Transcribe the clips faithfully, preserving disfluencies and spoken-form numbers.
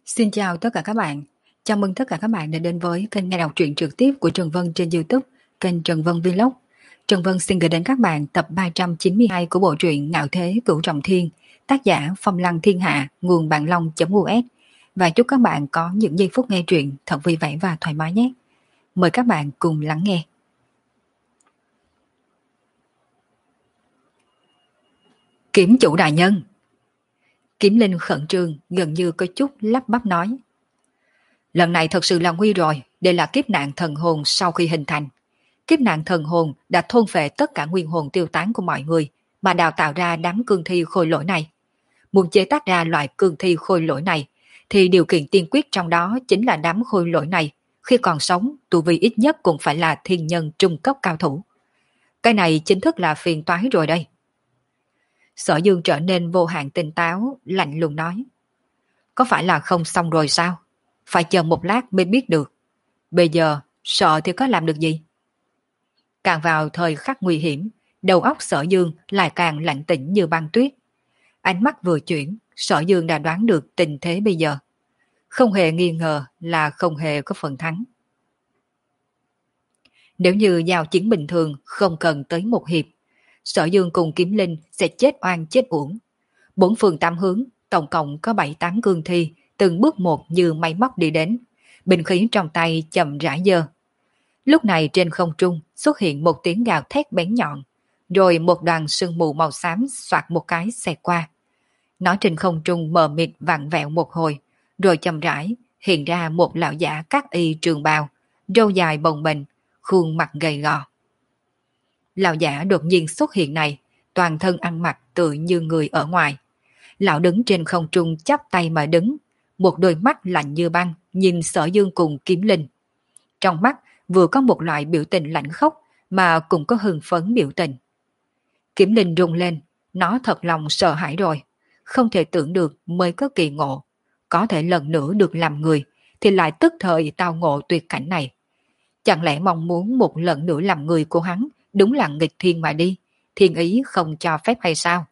Xin chào tất cả các bạn. Chào mừng tất cả các bạn đã đến với kênh nghe đọc truyện trực tiếp của Trần Vân trên YouTube, kênh Trần Vân Vlog. Trần Vân xin gửi đến các bạn tập ba trăm chín mươi hai của bộ truyện Ngạo Thế Cửu Trọng Thiên, tác giả Phong Lăng Thiên Hạ, nguồn bạn long.us. Và chúc các bạn có những giây phút nghe truyện thật vui vẻ và thoải mái nhé. Mời các bạn cùng lắng nghe. Kiếm chủ đại nhân. Kiếm Linh khẩn trương, gần như có chút lắp bắp nói. Lần này thật sự là nguy rồi, đây là kiếp nạn thần hồn sau khi hình thành. Kiếp nạn thần hồn đã thôn phệ tất cả nguyên hồn tiêu tán của mọi người, mà đào tạo ra đám cương thi khôi lỗi này. Muốn chế tác ra loại cương thi khôi lỗi này, thì điều kiện tiên quyết trong đó chính là đám khôi lỗi này, khi còn sống, tu vi ít nhất cũng phải là thiên nhân trung cấp cao thủ. Cái này chính thức là phiền toái rồi đây. Sở Dương trở nên vô hạn tỉnh táo, lạnh lùng nói. Có phải là không xong rồi sao? Phải chờ một lát mới biết được. Bây giờ, sợ thì có làm được gì? Càng vào thời khắc nguy hiểm, đầu óc Sở Dương lại càng lạnh tĩnh như băng tuyết. Ánh mắt vừa chuyển, Sở Dương đã đoán được tình thế bây giờ. Không hề nghi ngờ là không hề có phần thắng. Nếu như giao chiến bình thường không cần tới một hiệp, Sở Dương cùng Kiếm Linh sẽ chết oan chết uổng. Bốn phương tám hướng, tổng cộng có bảy tám cương thi, từng bước một như máy móc đi đến. Bình khí trong tay chậm rãi giơ. Lúc này trên không trung xuất hiện một tiếng gào thét bén nhọn, rồi một đoàn sương mù màu xám xoạt một cái xẹt qua. Nó trên không trung mờ mịt vặn vẹo một hồi, rồi chậm rãi hiện ra một lão giả cát y trường bào, râu dài bồng bềnh, khuôn mặt gầy gò. Lão giả đột nhiên xuất hiện này, toàn thân ăn mặc tựa như người ở ngoài. Lão đứng trên không trung chắp tay mà đứng, một đôi mắt lạnh như băng nhìn Sở Dương cùng Kiếm Linh. Trong mắt vừa có một loại biểu tình lạnh khốc mà cũng có hưng phấn biểu tình. Kiếm Linh rung lên, nó thật lòng sợ hãi rồi, không thể tưởng được mới có kỳ ngộ, có thể lần nữa được làm người thì lại tức thời tao ngộ tuyệt cảnh này. Chẳng lẽ mong muốn một lần nữa làm người của hắn đúng là nghịch thiên mà đi, thiên ý không cho phép hay sao?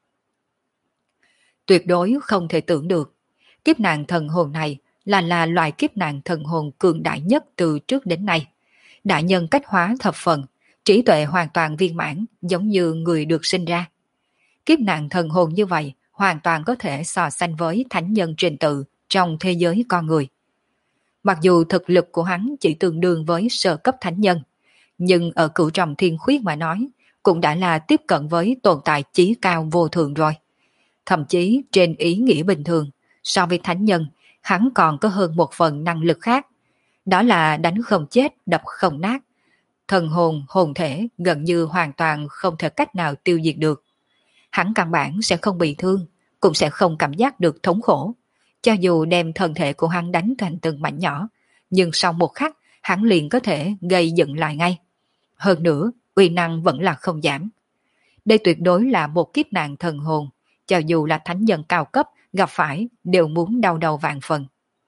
Tuyệt đối không thể tưởng được, kiếp nạn thần hồn này là là loại kiếp nạn thần hồn cường đại nhất từ trước đến nay. Đại nhân cách hóa thập phần, trí tuệ hoàn toàn viên mãn giống như người được sinh ra. Kiếp nạn thần hồn như vậy hoàn toàn có thể so sánh với thánh nhân trình tự trong thế giới con người. Mặc dù thực lực của hắn chỉ tương đương với sơ cấp thánh nhân, nhưng ở cửu trọng thiên khuyết mà nói, cũng đã là tiếp cận với tồn tại chí cao vô thượng rồi. Thậm chí trên ý nghĩa bình thường, so với thánh nhân, hắn còn có hơn một phần năng lực khác. Đó là đánh không chết, đập không nát. Thần hồn, hồn thể gần như hoàn toàn không thể cách nào tiêu diệt được. Hắn căn bản sẽ không bị thương, cũng sẽ không cảm giác được thống khổ. Cho dù đem thân thể của hắn đánh thành từng mảnh nhỏ, nhưng sau một khắc, hắn liền có thể gây dựng lại ngay. Hơn nữa, uy năng vẫn là không giảm. Đây tuyệt đối là một kiếp nạn thần hồn, cho dù là thánh nhân cao cấp gặp phải đều muốn đau đầu vạn phần.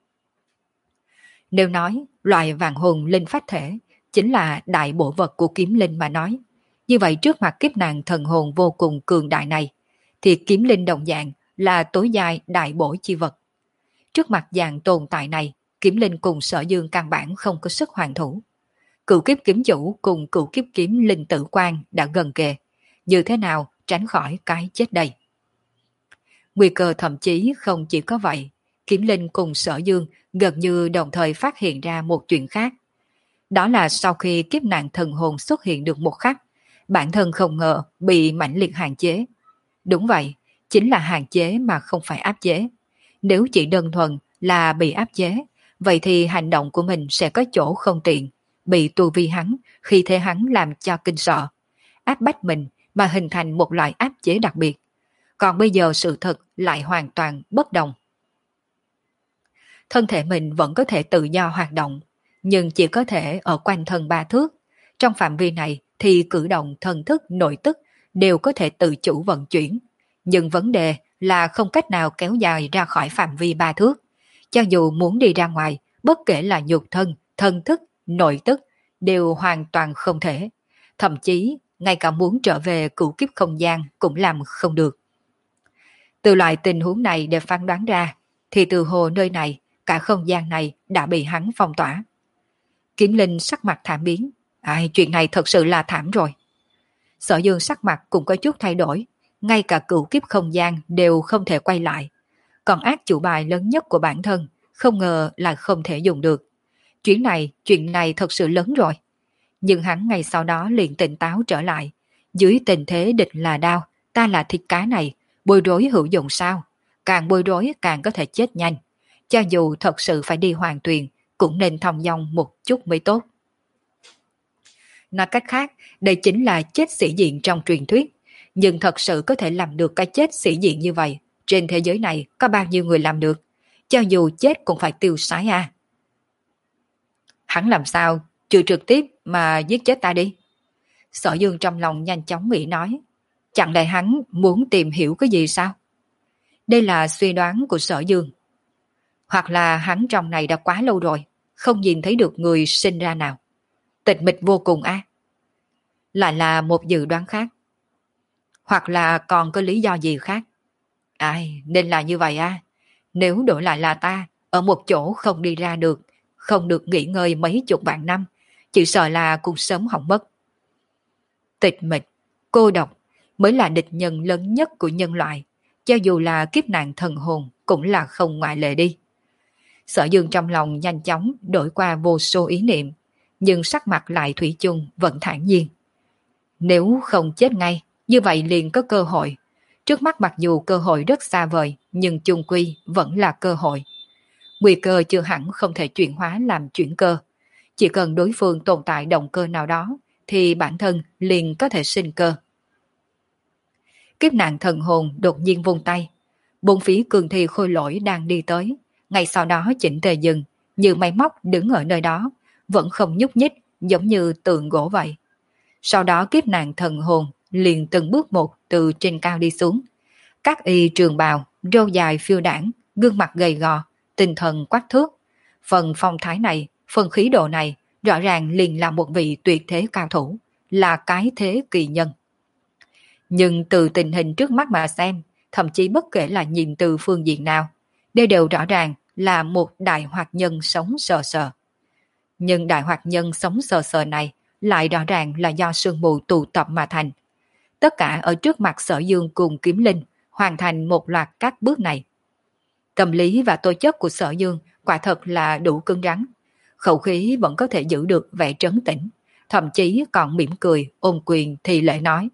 Nếu nói loại vạn hồn linh phách thể chính là đại bổ vật của Kiếm Linh mà nói, như vậy trước mặt kiếp nạn thần hồn vô cùng cường đại này, thì Kiếm Linh đồng dạng là tối giai đại bổ chi vật. Trước mặt dạng tồn tại này, Kiếm Linh cùng Sở Dương căn bản không có sức hoàn thủ. Cửu kiếp kiếm chủ cùng cửu kiếp kiếm linh tử quan đã gần kề, như thế nào tránh khỏi cái chết đây? Nguy cơ thậm chí không chỉ có vậy, Kiếm Linh cùng Sở Dương gần như đồng thời phát hiện ra một chuyện khác. Đó là sau khi kiếp nạn thần hồn xuất hiện được một khắc, bản thân không ngờ bị mãnh liệt hạn chế. Đúng vậy, chính là hạn chế mà không phải áp chế. Nếu chỉ đơn thuần là bị áp chế, vậy thì hành động của mình sẽ có chỗ không tiện, bị tu vi hắn, khi thế hắn làm cho kinh sợ, áp bách mình mà hình thành một loại áp chế đặc biệt. Còn bây giờ sự thật lại hoàn toàn bất đồng. Thân thể mình vẫn có thể tự do hoạt động, nhưng chỉ có thể ở quanh thân ba thước. Trong phạm vi này thì cử động thần thức, nội tức đều có thể tự chủ vận chuyển. Nhưng vấn đề là không cách nào kéo dài ra khỏi phạm vi ba thước. Cho dù muốn đi ra ngoài, bất kể là nhục thân, thần thức, nội tức đều hoàn toàn không thể. Thậm chí ngay cả muốn trở về cửu kiếp không gian cũng làm không được. Từ loại tình huống này để phán đoán ra, thì từ hồ nơi này cả không gian này đã bị hắn phong tỏa. Kiếm Linh sắc mặt thảm biến. Ai, chuyện này thật sự là thảm rồi. Sở Dương sắc mặt cũng có chút thay đổi, ngay cả cửu kiếp không gian đều không thể quay lại. Còn ác chủ bài lớn nhất của bản thân, không ngờ là không thể dùng được. Chuyện này, chuyện này thật sự lớn rồi. Nhưng hắn ngay sau đó liền tỉnh táo trở lại. Dưới tình thế địch là đao, ta là thịt cá này, bối rối hữu dụng sao? Càng bối rối càng có thể chết nhanh. Cho dù thật sự phải đi hoàng tuyền, cũng nên thong dong một chút mới tốt. Nói cách khác, đây chính là chết sĩ diện trong truyền thuyết. Nhưng thật sự có thể làm được cái chết sĩ diện như vậy. Trên thế giới này có bao nhiêu người làm được? Cho dù chết cũng phải tiêu sái à. Hắn làm sao, trừ trực tiếp mà giết chết ta đi. Sở Dương trong lòng nhanh chóng nghĩ nói. Chẳng lẽ hắn muốn tìm hiểu cái gì sao? Đây là suy đoán của Sở Dương. Hoặc là hắn trong này đã quá lâu rồi, không nhìn thấy được người sinh ra nào. Tịch mịch vô cùng a. À? Lại là một dự đoán khác. Hoặc là còn có lý do gì khác. Ai, nên là như vậy à. Nếu đổi lại là ta, ở một chỗ không đi ra được, không được nghỉ ngơi mấy chục vạn năm, chỉ sợ là cũng sớm hỏng mất. Tịch mịch, cô độc mới là địch nhân lớn nhất của nhân loại, cho dù là kiếp nạn thần hồn cũng là không ngoại lệ đi. Sở Dương trong lòng nhanh chóng đổi qua vô số ý niệm, nhưng sắc mặt lại thủy chung vẫn thản nhiên. Nếu không chết ngay, như vậy liền có cơ hội. Trước mắt mặc dù cơ hội rất xa vời, nhưng chung quy vẫn là cơ hội. Nguy cơ chưa hẳn không thể chuyển hóa làm chuyển cơ. Chỉ cần đối phương tồn tại động cơ nào đó, thì bản thân liền có thể sinh cơ. Kiếp nạn thần hồn đột nhiên vung tay. Bốn phía cường thi khôi lỗi đang đi tới. Ngay sau đó chỉnh tề dừng, như máy móc đứng ở nơi đó, vẫn không nhúc nhích, giống như tượng gỗ vậy. Sau đó kiếp nạn thần hồn liền từng bước một từ trên cao đi xuống. Các y trường bào, râu dài phiêu đảng, gương mặt gầy gò, tinh thần quắc thước. Phần phong thái này, phần khí độ này, rõ ràng liền là một vị tuyệt thế cao thủ, là cái thế kỳ nhân. Nhưng từ tình hình trước mắt mà xem, thậm chí bất kể là nhìn từ phương diện nào, đây đều rõ ràng là một đại hoạt nhân sống sờ sờ. Nhưng đại hoạt nhân sống sờ sờ này lại rõ ràng là do sương mù tụ tập mà thành. Tất cả ở trước mặt Sở Dương cùng Kiếm Linh hoàn thành một loạt các bước này. Tâm lý và tố chất của Sở Dương quả thật là đủ cứng rắn. Khẩu khí vẫn có thể giữ được vẻ trấn tĩnh, thậm chí còn mỉm cười ôm quyền thì lễ nói.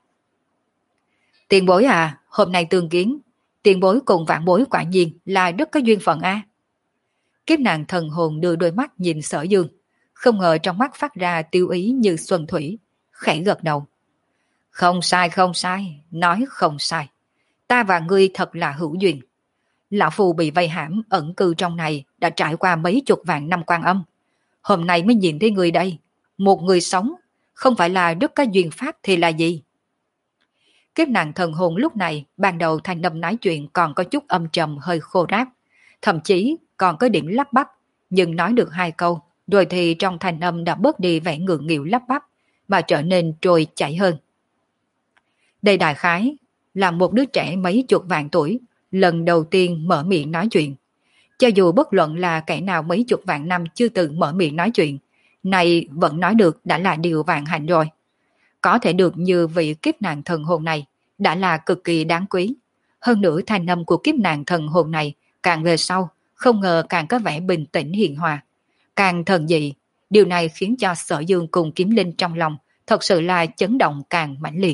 Tiền bối à, hôm nay tương kiến, tiền bối cùng vạn bối quả nhiên là rất có duyên phận a. Kiếp nạn thần hồn đưa đôi mắt nhìn Sở Dương, không ngờ trong mắt phát ra tiêu ý như xuân thủy, khẽ gật đầu. Không sai không sai, nói không sai. Ta và ngươi thật là hữu duyên. Lão Phu bị vây hãm ẩn cư trong này đã trải qua mấy chục vạn năm quan âm. Hôm nay mới nhìn thấy người đây. Một người sống, không phải là rất có duyên pháp thì là gì? Kiếp nạn thần hồn lúc này, ban đầu thanh âm nói chuyện còn có chút âm trầm hơi khô ráp. Thậm chí còn có điểm lắp bắp, nhưng nói được hai câu, rồi thì trong thanh âm đã bớt đi vẻ ngượng nghịu lắp bắp, mà trở nên trôi chảy hơn. Đây đại khái là một đứa trẻ mấy chục vạn tuổi, lần đầu tiên mở miệng nói chuyện. Cho dù bất luận là kẻ nào mấy chục vạn năm chưa từng mở miệng nói chuyện, này vẫn nói được đã là điều vạn hạnh rồi. Có thể được như vị kiếp nạn thần hồn này đã là cực kỳ đáng quý. Hơn nữa thanh âm của kiếp nạn thần hồn này càng về sau, không ngờ càng có vẻ bình tĩnh hiền hòa, càng thần dị. Điều này khiến cho Sở Dương cùng Kiếm Linh trong lòng thật sự là chấn động càng mãnh liệt.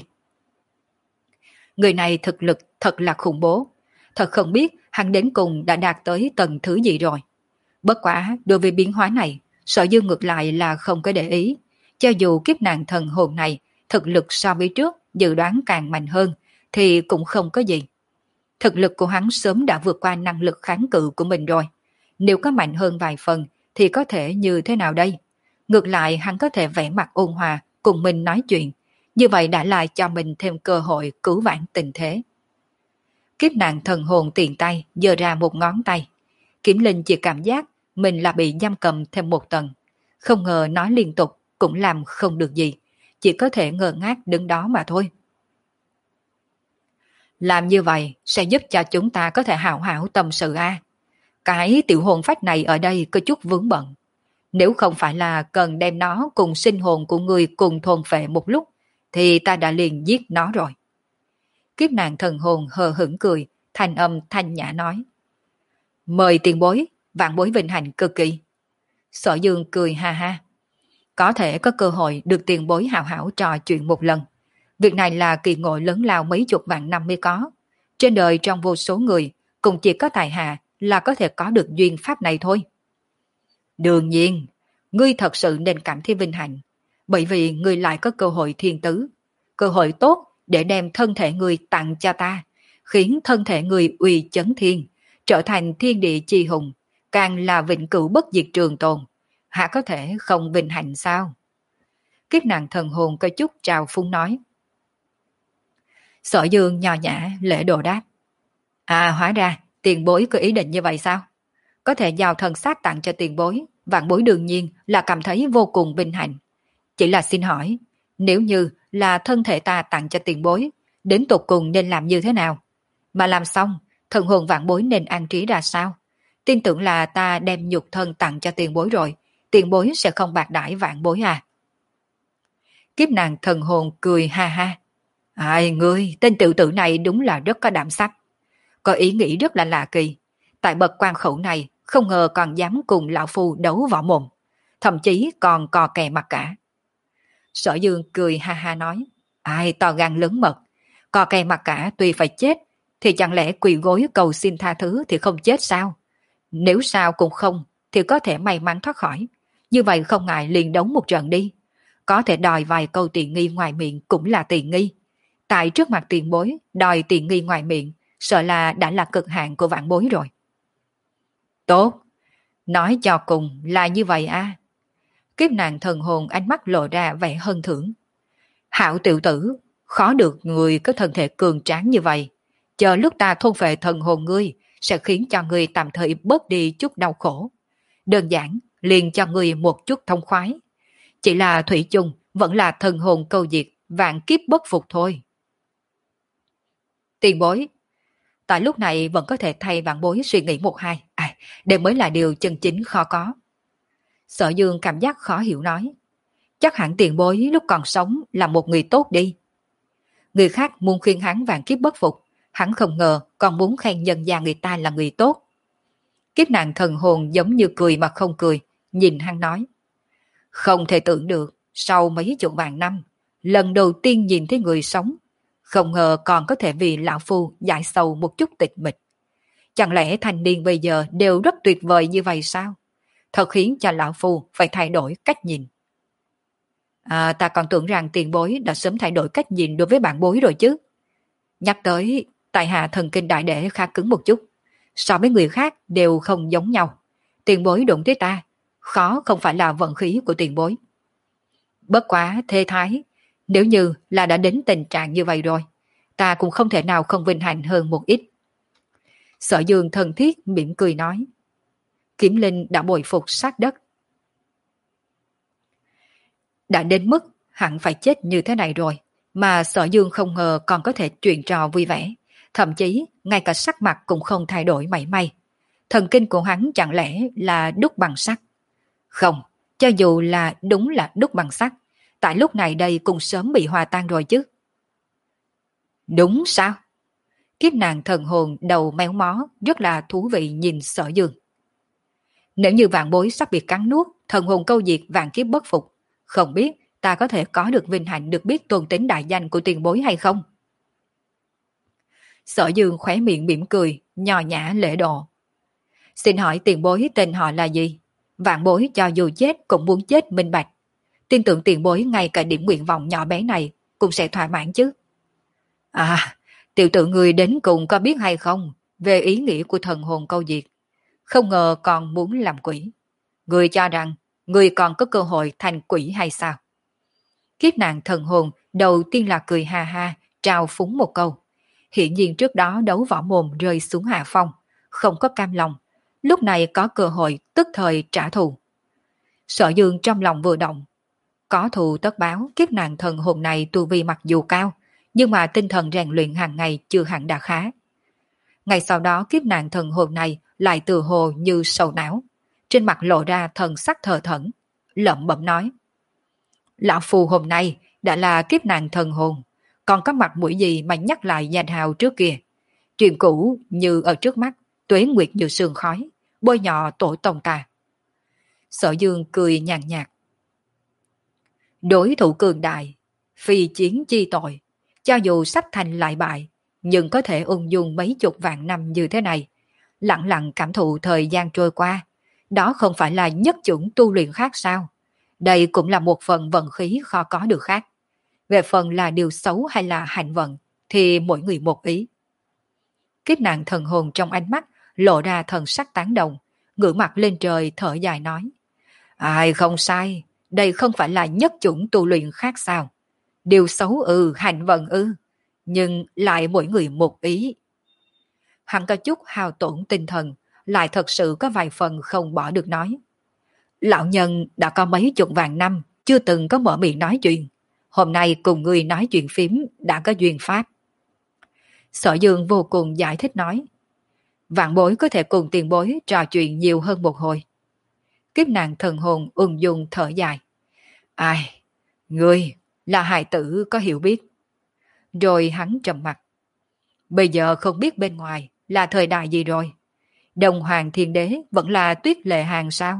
Người này thực lực thật là khủng bố. Thật không biết hắn đến cùng đã đạt tới tầng thứ gì rồi. Bất quá đối với biến hóa này, Sở Dương ngược lại là không có để ý. Cho dù kiếp nạn thần hồn này thực lực so với trước dự đoán càng mạnh hơn, thì cũng không có gì. Thực lực của hắn sớm đã vượt qua năng lực kháng cự của mình rồi. Nếu có mạnh hơn vài phần thì có thể như thế nào đây? Ngược lại hắn có thể vẽ mặt ôn hòa cùng mình nói chuyện. Như vậy đã lại cho mình thêm cơ hội cứu vãn tình thế. Kiếp nạn thần hồn tiện tay giơ ra một ngón tay. Kiếm Linh chỉ cảm giác mình là bị giam cầm thêm một tầng. Không ngờ nói liên tục cũng làm không được gì. Chỉ có thể ngơ ngác đứng đó mà thôi. Làm như vậy sẽ giúp cho chúng ta có thể hảo hảo tâm sự a. Cái tiểu hồn phách này ở đây có chút vướng bận. Nếu không phải là cần đem nó cùng sinh hồn của người cùng thôn phệ một lúc, thì ta đã liền giết nó rồi. Kiếp nạn thần hồn hờ hững cười, thanh âm thanh nhã nói. Mời tiền bối, vạn bối vinh hạnh cực kỳ. Sở Dương cười ha ha. Có thể có cơ hội được tiền bối hào hảo trò chuyện một lần. Việc này là kỳ ngộ lớn lao mấy chục vạn năm mới có. Trên đời trong vô số người, cũng chỉ có tài hạ là có thể có được duyên pháp này thôi. Đương nhiên, ngươi thật sự nên cảm thấy vinh hạnh, bởi vì ngươi lại có cơ hội thiên tứ, cơ hội tốt để đem thân thể ngươi tặng cho ta, khiến thân thể ngươi uy chấn thiên, trở thành thiên địa chi hùng, càng là vĩnh cửu bất diệt trường tồn. Hạ có thể không vinh hạnh sao? Kiếp nạn thần hồn có chút trào phúng nói. Sở Dương nho nhã lễ độ đáp. À, hóa ra tiền bối có ý định như vậy sao? Có thể giao thân xác tặng cho tiền bối, vạn bối đương nhiên là cảm thấy vô cùng vinh hạnh. Chỉ là xin hỏi, nếu như là thân thể ta tặng cho tiền bối, đến tột cùng nên làm như thế nào? Mà làm xong, thần hồn vạn bối nên an trí ra sao? Tin tưởng là ta đem nhục thân tặng cho tiền bối rồi, tiền bối sẽ không bạc đãi vạn bối à? Kiếp nàng thần hồn cười ha ha. Ai ngươi, tên tiểu tử này đúng là rất có đảm sắc. Có ý nghĩ rất là lạ kỳ. Tại bậc quan khẩu này, không ngờ còn dám cùng lão phu đấu võ mồm. Thậm chí còn cò kè mặt cả. Sở Dương cười ha ha nói. Ai to gan lớn mật. Cò kè mặt cả tuy phải chết, thì chẳng lẽ quỳ gối cầu xin tha thứ thì không chết sao? Nếu sao cũng không, thì có thể may mắn thoát khỏi. Như vậy không ngại liền đấu một trận đi. Có thể đòi vài câu tiền nghi ngoài miệng cũng là tiền nghi. Tại trước mặt tiền bối, đòi tiền nghi ngoài miệng, sợ là đã là cực hạn của vạn bối rồi. Tốt, nói cho cùng là như vậy à. Kiếp nạn thần hồn ánh mắt lộ ra vẻ hân thưởng. Hảo tiểu tử, khó được người có thân thể cường tráng như vậy. Chờ lúc ta thôn phệ thần hồn ngươi, sẽ khiến cho ngươi tạm thời bớt đi chút đau khổ. Đơn giản, liền cho ngươi một chút thông khoái. Chỉ là thủy chung vẫn là thần hồn câu diệt, vạn kiếp bất phục thôi. Tiền bối, tại lúc này vẫn có thể thay vạn bối suy nghĩ một hai. À, đây mới là điều chân chính khó có. Sở Dương cảm giác khó hiểu nói. Chắc hẳn tiền bối lúc còn sống là một người tốt đi. Người khác muốn khuyên hắn vạn kiếp bất phục, hắn không ngờ còn muốn khen nhân gia người ta là người tốt. Kiếp nạn thần hồn giống như cười mà không cười, nhìn hắn nói. Không thể tưởng được, sau mấy chục vạn năm, lần đầu tiên nhìn thấy người sống, không ngờ còn có thể vì lão phu giải sầu một chút tịch mịch. Chẳng lẽ thanh niên bây giờ đều rất tuyệt vời như vậy sao? Thật khiến cho lão phu phải thay đổi cách nhìn. À, ta còn tưởng rằng tiền bối đã sớm thay đổi cách nhìn đối với bạn bối rồi chứ. Nhắc tới, tại hạ thần kinh đại đệ khá cứng một chút. So với người khác đều không giống nhau. Tiền bối đụng tới ta, khó không phải là vận khí của tiền bối. Bất quá thê thái, nếu như là đã đến tình trạng như vậy rồi, ta cũng không thể nào không vinh hạnh hơn một ít. Sở Dương thân thiết mỉm cười nói. Kiếm Linh đã bồi phục sát đất. Đã đến mức hẳn phải chết như thế này rồi, mà Sở Dương không ngờ còn có thể chuyện trò vui vẻ, thậm chí ngay cả sắc mặt cũng không thay đổi mảy may. Thần kinh của hắn chẳng lẽ là đúc bằng sắt? Không, cho dù là đúng là đúc bằng sắt, tại lúc này đây cũng sớm bị hòa tan rồi chứ. Đúng sao? Kiếp nàng thần hồn đầu méo mó rất là thú vị nhìn Sở Dương. Nếu như vạn bối sắp bị cắn nuốt, thần hồn câu diệt vạn kiếp bất phục, không biết ta có thể có được vinh hạnh được biết tôn tính đại danh của tiền bối hay không? Sở Dương khóe miệng mỉm cười, nho nhã lễ độ. Xin hỏi tiền bối tên họ là gì? Vạn bối cho dù chết cũng muốn chết minh bạch. Tin tưởng tiền bối ngay cả điểm nguyện vọng nhỏ bé này cũng sẽ thỏa mãn chứ. À, tiểu tử người đến cùng có biết hay không về ý nghĩa của thần hồn câu diệt? Không ngờ còn muốn làm quỷ. Người cho rằng người còn có cơ hội thành quỷ hay sao? Kiếp nạn thần hồn đầu tiên là cười ha ha, trao phúng một câu. Hiện nhiên trước đó đấu võ mồm rơi xuống hạ phong, không có cam lòng. Lúc này có cơ hội tức thời trả thù. Sở Dương trong lòng vừa động. Có thù tất báo, kiếp nạn thần hồn này tu vi mặc dù cao, nhưng mà tinh thần rèn luyện hàng ngày chưa hẳn đã khá. Ngay sau đó kiếp nạn thần hồn này lại từ hồ như sầu não. Trên mặt lộ ra thần sắc thờ thẫn, lẩm bẩm nói. Lão phù hôm nay đã là kiếp nạn thần hồn, còn có mặt mũi gì mà nhắc lại danh hào trước kia. Chuyện cũ như ở trước mắt, tuế nguyệt như sương khói, bôi nhọ tổ tông ta. Sở Dương cười nhàn nhạt. Đối thủ cường đại, phi chiến chi tội, cho dù sắp thành lại bại, nhưng có thể ung dung mấy chục vạn năm như thế này, lặng lặng cảm thụ thời gian trôi qua, đó không phải là nhất chủng tu luyện khác sao? Đây cũng là một phần vận khí khó có được khác. Về phần là điều xấu hay là hạnh vận, thì mỗi người một ý. Kiếp nạn thần hồn trong ánh mắt lộ ra thần sắc tán đồng, ngửa mặt lên trời thở dài nói. Ai không sai, đây không phải là nhất chủng tu luyện khác sao? Điều xấu ư, hạnh vận ư, nhưng lại mỗi người một ý. Hắn có chút hao tổn tinh thần, lại thật sự có vài phần không bỏ được nói. Lão nhân đã có mấy chục vạn năm, chưa từng có mở miệng nói chuyện. Hôm nay cùng người nói chuyện phím đã có duyên pháp. Sở Dương vô cùng giải thích nói. Vạn bối có thể cùng tiền bối trò chuyện nhiều hơn một hồi. Kiếp nạn thần hồn ung dung thở dài. Ai, ngươi là hài tử có hiểu biết. Rồi hắn trầm mặt. Bây giờ không biết bên ngoài là thời đại gì rồi. Đồng Hoàng Thiên Đế vẫn là Tuyết Lệ Hàng sao?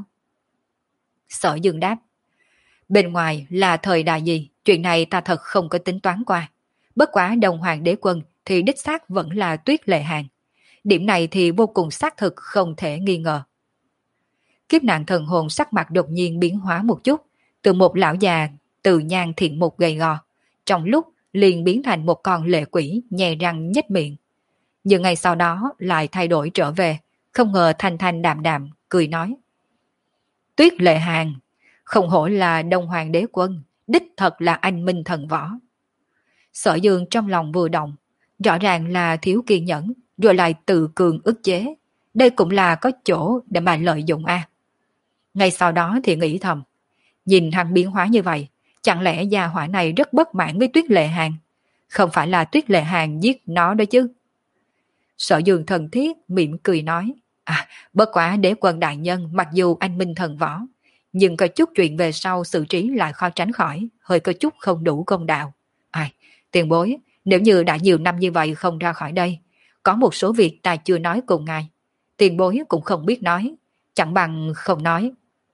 Sở Dương đáp. Bên ngoài là thời đại gì, chuyện này ta thật không có tính toán qua. Bất quá Đồng Hoàng Đế Quân thì đích xác vẫn là Tuyết Lệ Hàng. Điểm này thì vô cùng xác thực không thể nghi ngờ. Kiếp nạn thần hồn sắc mặt đột nhiên biến hóa một chút, từ một lão già từ nhan thiện mục gầy gò, trong lúc liền biến thành một con lệ quỷ nhè răng nhếch miệng. Nhưng ngày sau đó lại thay đổi trở về, không ngờ thanh thanh đạm đạm, cười nói. Tuyết Lệ Hàng, không hổ là Đông Hoàng Đế Quân, đích thật là anh minh thần võ. Sở Dương trong lòng vừa động, rõ ràng là thiếu kiên nhẫn, rồi lại tự cường ức chế. Đây cũng là có chỗ để mà lợi dụng a. À. Ngay sau đó thì nghĩ thầm, nhìn hắn biến hóa như vậy, chẳng lẽ gia hỏa này rất bất mãn với Tuyết Lệ Hàng? Không phải là Tuyết Lệ Hàng giết nó đó chứ? Sở Dương thần thiết mỉm cười nói, à, bất quá Đế Quân đại nhân mặc dù anh minh thần võ, nhưng có chút chuyện về sau xử trí lại khó tránh khỏi, hơi có chút không đủ công đạo. Ai, tiền bối, nếu như đã nhiều năm như vậy không ra khỏi đây, có một số việc ta chưa nói cùng ngài, tiền bối cũng không biết nói, chẳng bằng không nói.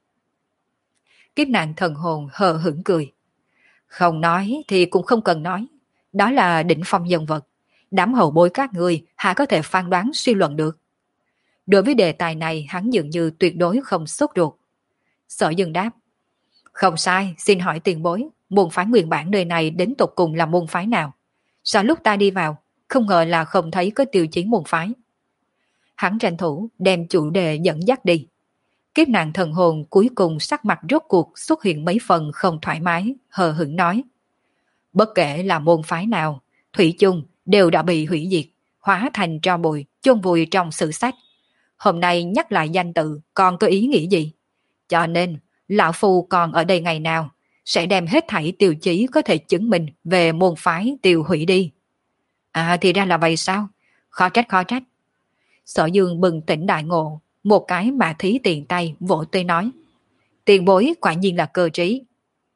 Kiếp nạn thần hồn hờ hững cười. Không nói thì cũng không cần nói, đó là đỉnh phong nhân vật, đám hậu bối các người hả có thể phán đoán suy luận được. Đối với đề tài này hắn dường như tuyệt đối không sốt ruột. Sở Dương đáp. Không sai, xin hỏi tiền bối, môn phái nguyên bản nơi này đến tục cùng là môn phái nào? Sao lúc ta đi vào, không ngờ là không thấy có tiêu chí môn phái. Hắn tranh thủ đem chủ đề dẫn dắt đi. Kiếp nạn thần hồn cuối cùng sắc mặt rốt cuộc xuất hiện mấy phần không thoải mái, hờ hững nói. Bất kể là môn phái nào, thủy chung đều đã bị hủy diệt, hóa thành tro bụi, chôn vùi trong sử sách. Hôm nay nhắc lại danh tự còn có ý nghĩa gì? Cho nên, lão phu còn ở đây ngày nào, sẽ đem hết thảy tiêu chí có thể chứng minh về môn phái tiêu hủy đi. À thì ra là vậy sao? Khó trách khó trách. Sở Dương bừng tỉnh đại ngộ, một cái mà thí tiền tay vỗ tay nói. Tiền bối quả nhiên là cơ trí.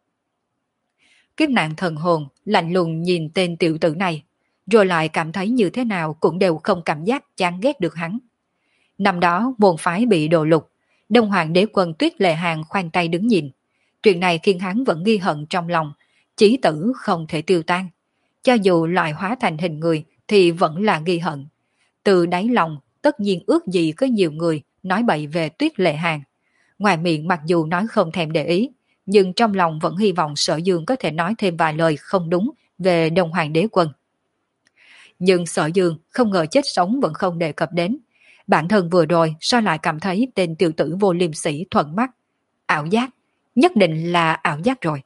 Kiếp nạn thần hồn lạnh lùng nhìn tên tiểu tử này, rồi lại cảm thấy như thế nào cũng đều không cảm giác chán ghét được hắn. Năm đó môn phái bị đổ lục, Đông Hoàng Đế Quân Tuyết Lệ Hàng khoanh tay đứng nhìn. Chuyện này khiến hắn vẫn ghi hận trong lòng, chí tử không thể tiêu tan. Cho dù loại hóa thành hình người thì vẫn là ghi hận. Từ đáy lòng tất nhiên ước gì có nhiều người nói bậy về Tuyết Lệ Hàng. Ngoài miệng mặc dù nói không thèm để ý, nhưng trong lòng vẫn hy vọng Sở Dương có thể nói thêm vài lời không đúng về Đông Hoàng Đế Quân. Nhưng Sở Dương không ngờ chết sống vẫn không đề cập đến. Bản thân vừa rồi sao lại cảm thấy tên tiểu tử vô liêm sỉ thuận mắt. Ảo giác, nhất định là ảo giác rồi.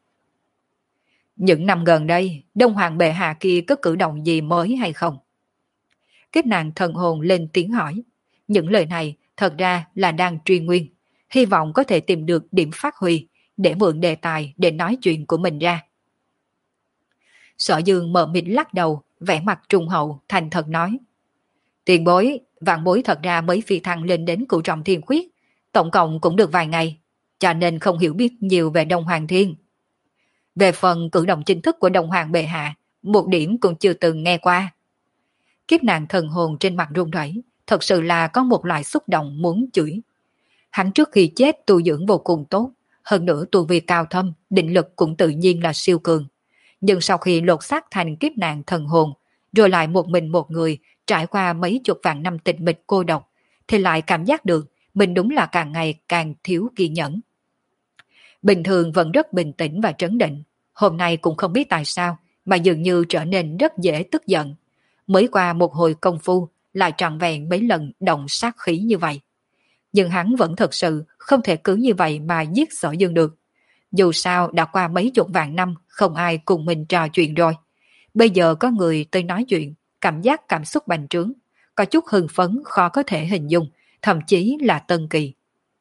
Những năm gần đây, Đông Hoàng bệ hạ kia có cử động gì mới hay không? Kiếp nạn thần hồn lên tiếng hỏi. Những lời này thật ra là đang truy nguyên, hy vọng có thể tìm được điểm phát huy để mượn đề tài để nói chuyện của mình ra. Sở Dương mở mịt lắc đầu, vẻ mặt trung hậu, thành thật nói. Tiền bối, vạn bối thật ra mới phi thăng lên đến cửu trọng thiên khuyết, tổng cộng cũng được vài ngày, cho nên không hiểu biết nhiều về Đông Hoàng Thiên. Về phần cử động chính thức của Đông Hoàng bệ hạ, một điểm cũng chưa từng nghe qua. Kiếp nạn thần hồn trên mặt run rẩy, thật sự là có một loại xúc động muốn chửi. Hắn trước khi chết tu dưỡng vô cùng tốt, hơn nữa tu vi cao thâm, định lực cũng tự nhiên là siêu cường. Nhưng sau khi lột xác thành kiếp nạn thần hồn, rồi lại một mình một người trải qua mấy chục vạn năm tịch mịch cô độc, thì lại cảm giác được mình đúng là càng ngày càng thiếu kiên nhẫn. Bình thường vẫn rất bình tĩnh và trấn định, hôm nay cũng không biết tại sao mà dường như trở nên rất dễ tức giận. Mới qua một hồi công phu lại trọn vẹn mấy lần động sát khí như vậy. Nhưng hắn vẫn thật sự không thể cứ như vậy mà giết Sở Dương được. Dù sao đã qua mấy chục vạn năm không ai cùng mình trò chuyện rồi. Bây giờ có người tới nói chuyện, cảm giác cảm xúc bành trướng, có chút hưng phấn khó có thể hình dung, thậm chí là tân kỳ.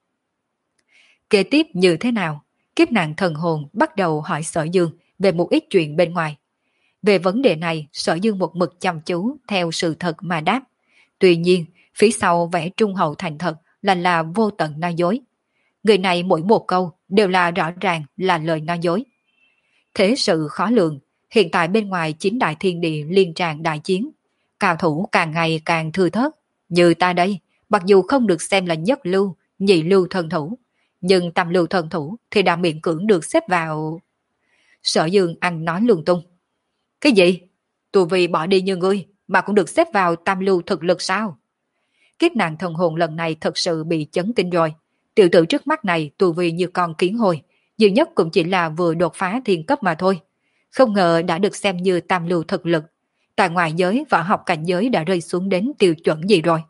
Kế tiếp như thế nào? Kiếp nạn thần hồn bắt đầu hỏi Sở Dương về một ít chuyện bên ngoài. Về vấn đề này, Sở Dương một mực chăm chú theo sự thật mà đáp. Tuy nhiên, phía sau vẻ trung hậu thành thật là là vô tận nói dối. Người này mỗi một câu đều là rõ ràng là lời nói dối. Thế sự khó lường, hiện tại bên ngoài chín đại thiên địa liên tràn đại chiến. Cao thủ càng ngày càng thưa thớt. Như ta đây, mặc dù không được xem là nhất lưu, nhị lưu thần thủ, nhưng tam lưu thần thủ thì đã miễn cưỡng được xếp vào. Sở Dương ăn nói lung tung. Cái gì? Tù vì bỏ đi như ngươi mà cũng được xếp vào tam lưu thực lực sao? Kiếp nạn thần hồn lần này thật sự bị chấn kinh rồi. Tiểu tử trước mắt này tù vì như con kiến hôi, duy nhất cũng chỉ là vừa đột phá thiên cấp mà thôi. Không ngờ đã được xem như tam lưu thực lực. Tại ngoại giới võ học cảnh giới đã rơi xuống đến tiêu chuẩn gì rồi?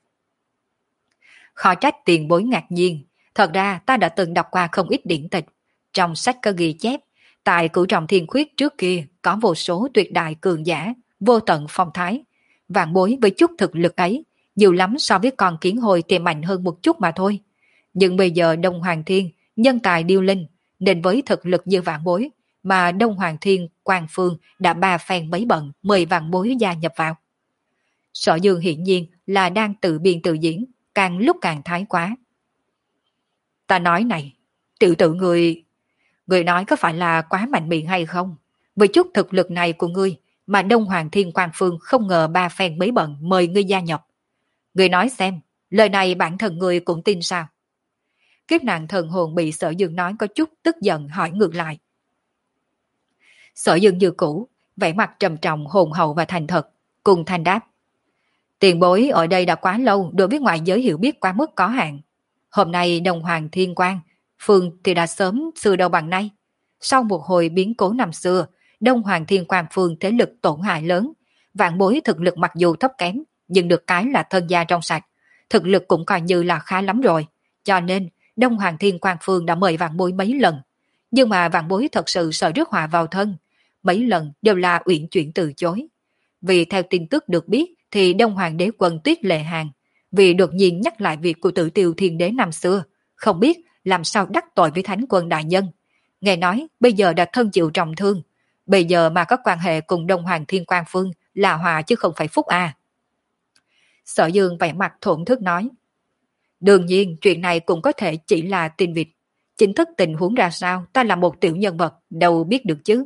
Khó trách tiền bối ngạc nhiên. Thật ra ta đã từng đọc qua không ít điển tịch. Trong sách có ghi chép, tại cửu trọng thiên khuyết trước kia có vô số tuyệt đại cường giả, vô tận phong thái. Vạn bối với chút thực lực ấy, nhiều lắm so với con kiến hồi thì mạnh hơn một chút mà thôi. Nhưng bây giờ Đông Hoàng Thiên, nhân tài điêu linh, nên với thực lực như vạn bối, mà Đông Hoàng Thiên, Quang Phương đã ba phen mấy bận mời vạn bối gia nhập vào. Sở Dương hiển nhiên là đang tự biên tự diễn, càng lúc càng thái quá. Ta nói này, tiểu tử người... Người nói có phải là quá mạnh miệng hay không? Với chút thực lực này của ngươi, mà Đông Hoàng Thiên Quang Phương không ngờ ba phen mấy bận mời ngươi gia nhập. Ngươi nói xem, lời này bản thân ngươi cũng tin sao? Kiếp nạn thần hồn bị Sở Dương nói có chút tức giận hỏi ngược lại. Sở Dương như cũ, vẻ mặt trầm trọng hồn hậu và thành thật, cùng thanh đáp. Tiền bối ở đây đã quá lâu đối với ngoại giới hiểu biết quá mức có hạn. Hôm nay Đông Hoàng Thiên Quang Phương thì đã sớm xưa đâu bằng nay. Sau một hồi biến cố năm xưa, Đông Hoàng Thiên Quang Phương thế lực tổn hại lớn. Vạn bối thực lực mặc dù thấp kém, nhưng được cái là thân gia trong sạch. Thực lực cũng coi như là khá lắm rồi. Cho nên, Đông Hoàng Thiên Quang Phương đã mời vạn bối mấy lần. Nhưng mà vạn bối thật sự sợ rước họa vào thân. Mấy lần đều là uyển chuyển từ chối. Vì theo tin tức được biết, thì Đông Hoàng đế quân Tuyết Lệ Hàn, vì đột nhiên nhắc lại việc của Tử Tiêu Thiên Đế năm xưa, không biết làm sao đắc tội với Thánh Quân đại nhân. Nghe nói bây giờ đã thân chịu trọng thương, bây giờ mà có quan hệ cùng Đông Hoàng Thiên Quang Phương là hòa chứ không phải phúc à. Sở Dương vẻ mặt thổn thức nói. Đương nhiên chuyện này cũng có thể chỉ là tin vịt. Chính thức tình huống ra sao ta là một tiểu nhân vật, đâu biết được chứ.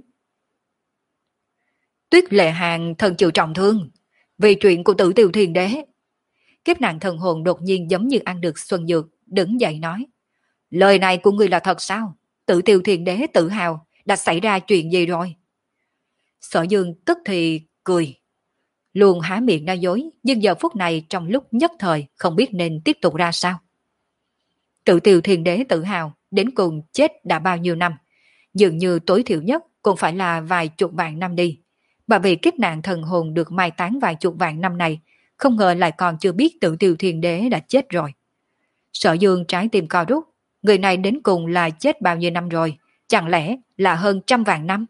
Tuyết Lệ Hàn thân chịu trọng thương vì chuyện của Tử Tiêu Thiên Đế. Kiếp nạn thần hồn đột nhiên giống như ăn được xuân dược, đứng dậy nói. Lời này của ngươi là thật sao? Tử Tiêu Thiên Đế tự hào, đã xảy ra chuyện gì rồi? Sở Dương tức thì cười. Luôn há miệng nói dối, nhưng giờ phút này trong lúc nhất thời không biết nên tiếp tục ra sao. Tử Tiêu Thiên Đế tự hào, đến cùng chết đã bao nhiêu năm. Dường như tối thiểu nhất cũng phải là vài chục vạn năm đi. Mà vì kiếp nạn thần hồn được mai táng vài chục vạn năm này, không ngờ lại còn chưa biết Tử Tiêu Thiên Đế đã chết rồi. Sở Dương trái tim co rút, người này đến cùng là chết bao nhiêu năm rồi, chẳng lẽ là hơn trăm vạn năm?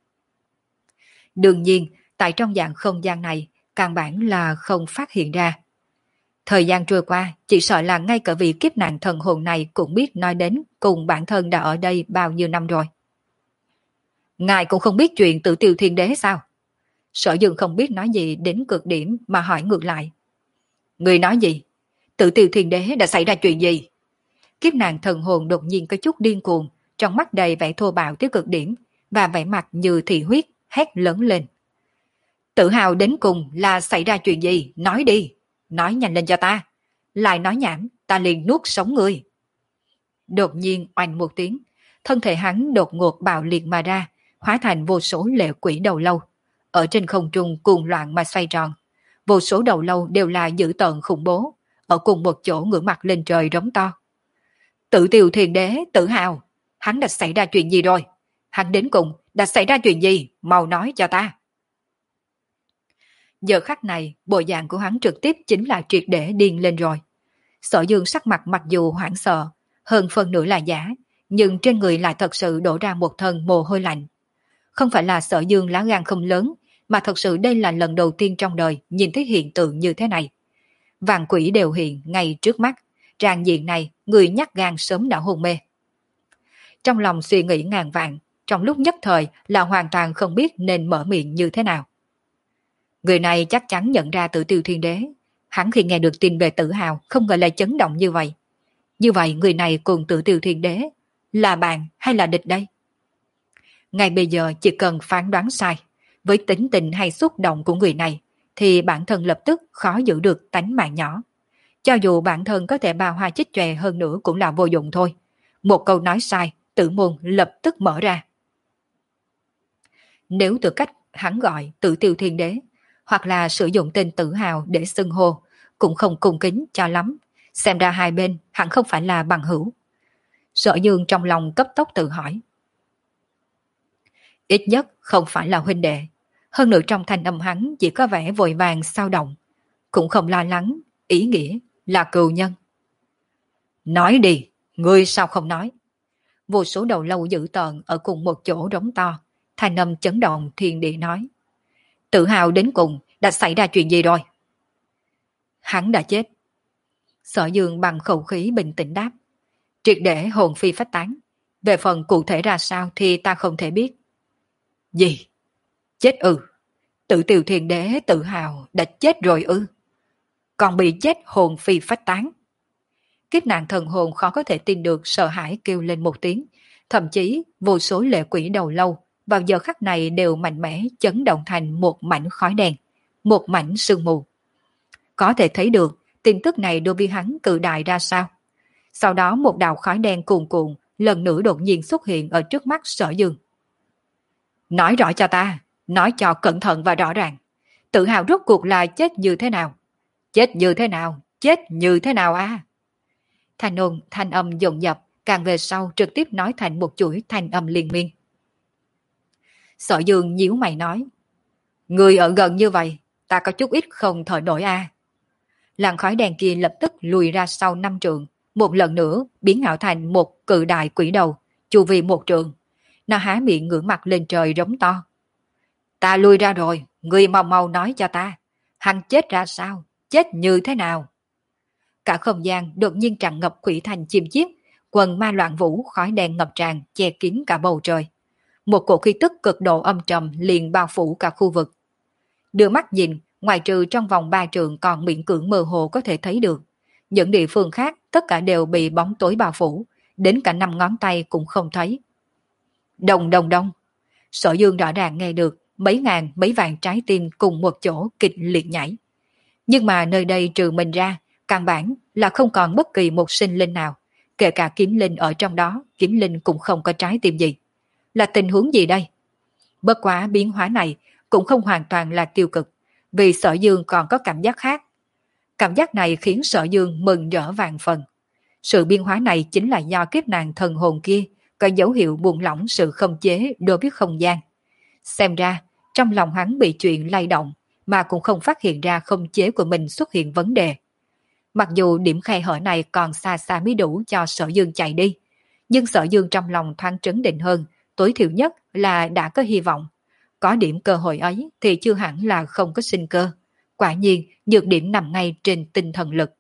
Đương nhiên, tại trong dạng không gian này, căn bản là không phát hiện ra. Thời gian trôi qua, chỉ sợ là ngay cả vị kiếp nạn thần hồn này cũng biết nói đến cùng bản thân đã ở đây bao nhiêu năm rồi. Ngài cũng không biết chuyện Tử Tiêu Thiên Đế sao? Sở Dương không biết nói gì đến cực điểm mà hỏi ngược lại. Người nói gì? Tự Tiêu Thiên Đế đã xảy ra chuyện gì? Kiếp nạn thần hồn đột nhiên có chút điên cuồng, trong mắt đầy vẻ thô bạo tới cực điểm, và vẻ mặt như thị huyết, hét lớn lên. Tự hào đến cùng là xảy ra chuyện gì? Nói đi, nói nhanh lên cho ta. Lại nói nhảm, ta liền nuốt sống ngươi. Đột nhiên oanh một tiếng, thân thể hắn đột ngột bạo liệt mà ra, hóa thành vô số lệ quỷ đầu lâu. Ở trên không trung cuồng loạn mà xoay tròn. Vô số đầu lâu đều là dữ tợn khủng bố, ở cùng một chỗ ngửa mặt lên trời rống to. Tự Tiêu Thiên Đế tự hào, hắn đã xảy ra chuyện gì rồi? Hắn đến cùng đã xảy ra chuyện gì? Mau nói cho ta. Giờ khắc này, bộ dạng của hắn trực tiếp chính là triệt để điên lên rồi. Sở Dương sắc mặt mặc dù hoảng sợ, hơn phần nửa là giả, nhưng trên người lại thật sự đổ ra một thân mồ hôi lạnh. Không phải là Sở Dương lá gan không lớn, mà thật sự đây là lần đầu tiên trong đời nhìn thấy hiện tượng như thế này. Vạn quỷ đều hiện ngay trước mắt, tràn diện này người nhát gan sớm đã hôn mê. Trong lòng suy nghĩ ngàn vạn, trong lúc nhất thời là hoàn toàn không biết nên mở miệng như thế nào. Người này chắc chắn nhận ra Tự Tiêu Thiên Đế. Hắn khi nghe được tin về Tử Hào không ngờ lại chấn động như vậy. Như vậy người này cùng Tự Tiêu Thiên Đế là bạn hay là địch đây? Ngay bây giờ chỉ cần phán đoán sai, với tính tình hay xúc động của người này, thì bản thân lập tức khó giữ được tánh mạng nhỏ. Cho dù bản thân có thể bao hoa chích chòe hơn nữa cũng là vô dụng thôi. Một câu nói sai, tử môn lập tức mở ra. Nếu từ cách hắn gọi Tự Tiêu Thiên Đế, hoặc là sử dụng tên Tử Hào để xưng hô, cũng không cung kính cho lắm. Xem ra hai bên hẳn không phải là bằng hữu. Sở Dương trong lòng cấp tốc tự hỏi. Ít nhất không phải là huynh đệ. Hơn nữa trong thanh âm hắn chỉ có vẻ vội vàng sao động. Cũng không lo lắng, ý nghĩa là cừu nhân. Nói đi, ngươi sao không nói? Vô số đầu lâu dữ tợn ở cùng một chỗ rống to. Thanh âm chấn động thiên địa nói. Tự hào đến cùng đã xảy ra chuyện gì rồi? Hắn đã chết. Sở Dương bằng khẩu khí bình tĩnh đáp. Triệt để hồn phi phách tán. Về phần cụ thể ra sao thì ta không thể biết. Gì? Chết ư? Tự Tiêu Thiên Đế tự hào đã chết rồi ư? Còn bị chết hồn phi phách tán. Kiếp nạn thần hồn khó có thể tin được, sợ hãi kêu lên một tiếng. Thậm chí vô số lệ quỷ đầu lâu vào giờ khắc này đều mạnh mẽ chấn động thành một mảnh khói đen, một mảnh sương mù. Có thể thấy được tin tức này đối với hắn cự đại ra sao. Sau đó một đạo khói đen cuồn cuộn lần nữa đột nhiên xuất hiện ở trước mắt Sở Dương. Nói rõ cho ta, nói cho cẩn thận và rõ ràng. Tự hào rốt cuộc là chết như thế nào? Chết như thế nào? Chết như thế nào à? Thanh ôn, thanh âm dồn dập, càng về sau trực tiếp nói thành một chuỗi thanh âm liên miên. Sở Dương nhíu mày nói. Người ở gần như vậy, ta có chút ít không thở nổi a. À. Làn khói đen kia lập tức lùi ra sau năm trượng, một lần nữa biến ảo thành một cự đại quỷ đầu, chu vi một trượng. Nó há miệng ngửa mặt lên trời rống to. Ta lui ra rồi, người mau mau nói cho ta. Hắn chết ra sao? Chết như thế nào? Cả không gian đột nhiên tràn ngập quỷ thành chim chiếc, quần ma loạn vũ khói đen ngập tràn che kín cả bầu trời. Một cổ khí tức cực độ âm trầm liền bao phủ cả khu vực. Đưa mắt nhìn, ngoài trừ trong vòng ba trường còn miễn cưỡng mơ hồ có thể thấy được. Những địa phương khác tất cả đều bị bóng tối bao phủ, đến cả năm ngón tay cũng không thấy. Đồng đồng đông. Sở Dương rõ ràng nghe được mấy ngàn mấy vạn trái tim cùng một chỗ kịch liệt nhảy. Nhưng mà nơi đây trừ mình ra, căn bản là không còn bất kỳ một sinh linh nào. Kể cả kiếm linh ở trong đó, kiếm linh cũng không có trái tim gì. Là tình huống gì đây? Bất quá biến hóa này cũng không hoàn toàn là tiêu cực, vì Sở Dương còn có cảm giác khác. Cảm giác này khiến Sở Dương mừng rỡ vạn phần. Sự biến hóa này chính là do kiếp nạn thần hồn kia có dấu hiệu buông lỏng sự không chế đối với không gian. Xem ra, trong lòng hắn bị chuyện lay động, mà cũng không phát hiện ra không chế của mình xuất hiện vấn đề. Mặc dù điểm khe hở này còn xa xa mới đủ cho Sở Dương chạy đi, nhưng Sở Dương trong lòng thoáng trấn định hơn, tối thiểu nhất là đã có hy vọng. Có điểm cơ hội ấy thì chưa hẳn là không có sinh cơ. Quả nhiên, nhược điểm nằm ngay trên tinh thần lực.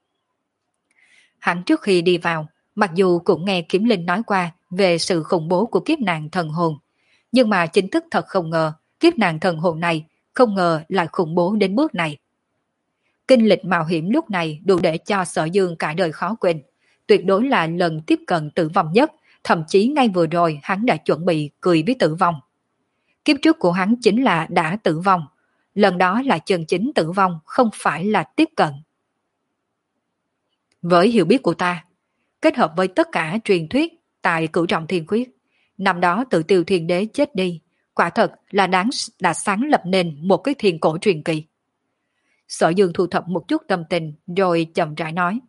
Hắn trước khi đi vào, mặc dù cũng nghe Kiếm Linh nói qua về sự khủng bố của kiếp nạn thần hồn, nhưng mà chính thức thật không ngờ, kiếp nạn thần hồn này không ngờ lại khủng bố đến bước này. Kinh lịch mạo hiểm lúc này đủ để cho Sở Dương cả đời khó quên. Tuyệt đối là lần tiếp cận tử vong nhất, thậm chí ngay vừa rồi hắn đã chuẩn bị cười với tử vong. Kiếp trước của hắn chính là đã tử vong. Lần đó là chân chính tử vong, không phải là tiếp cận. Với hiểu biết của ta, kết hợp với tất cả truyền thuyết tại Cửu Trọng Thiên Khuyết, năm đó Tự Tiêu Thiên Đế chết đi, quả thật là đáng đã sáng lập nên một cái thiên cổ truyền kỳ. Sở Dương thu thập một chút tâm tình rồi chậm rãi nói.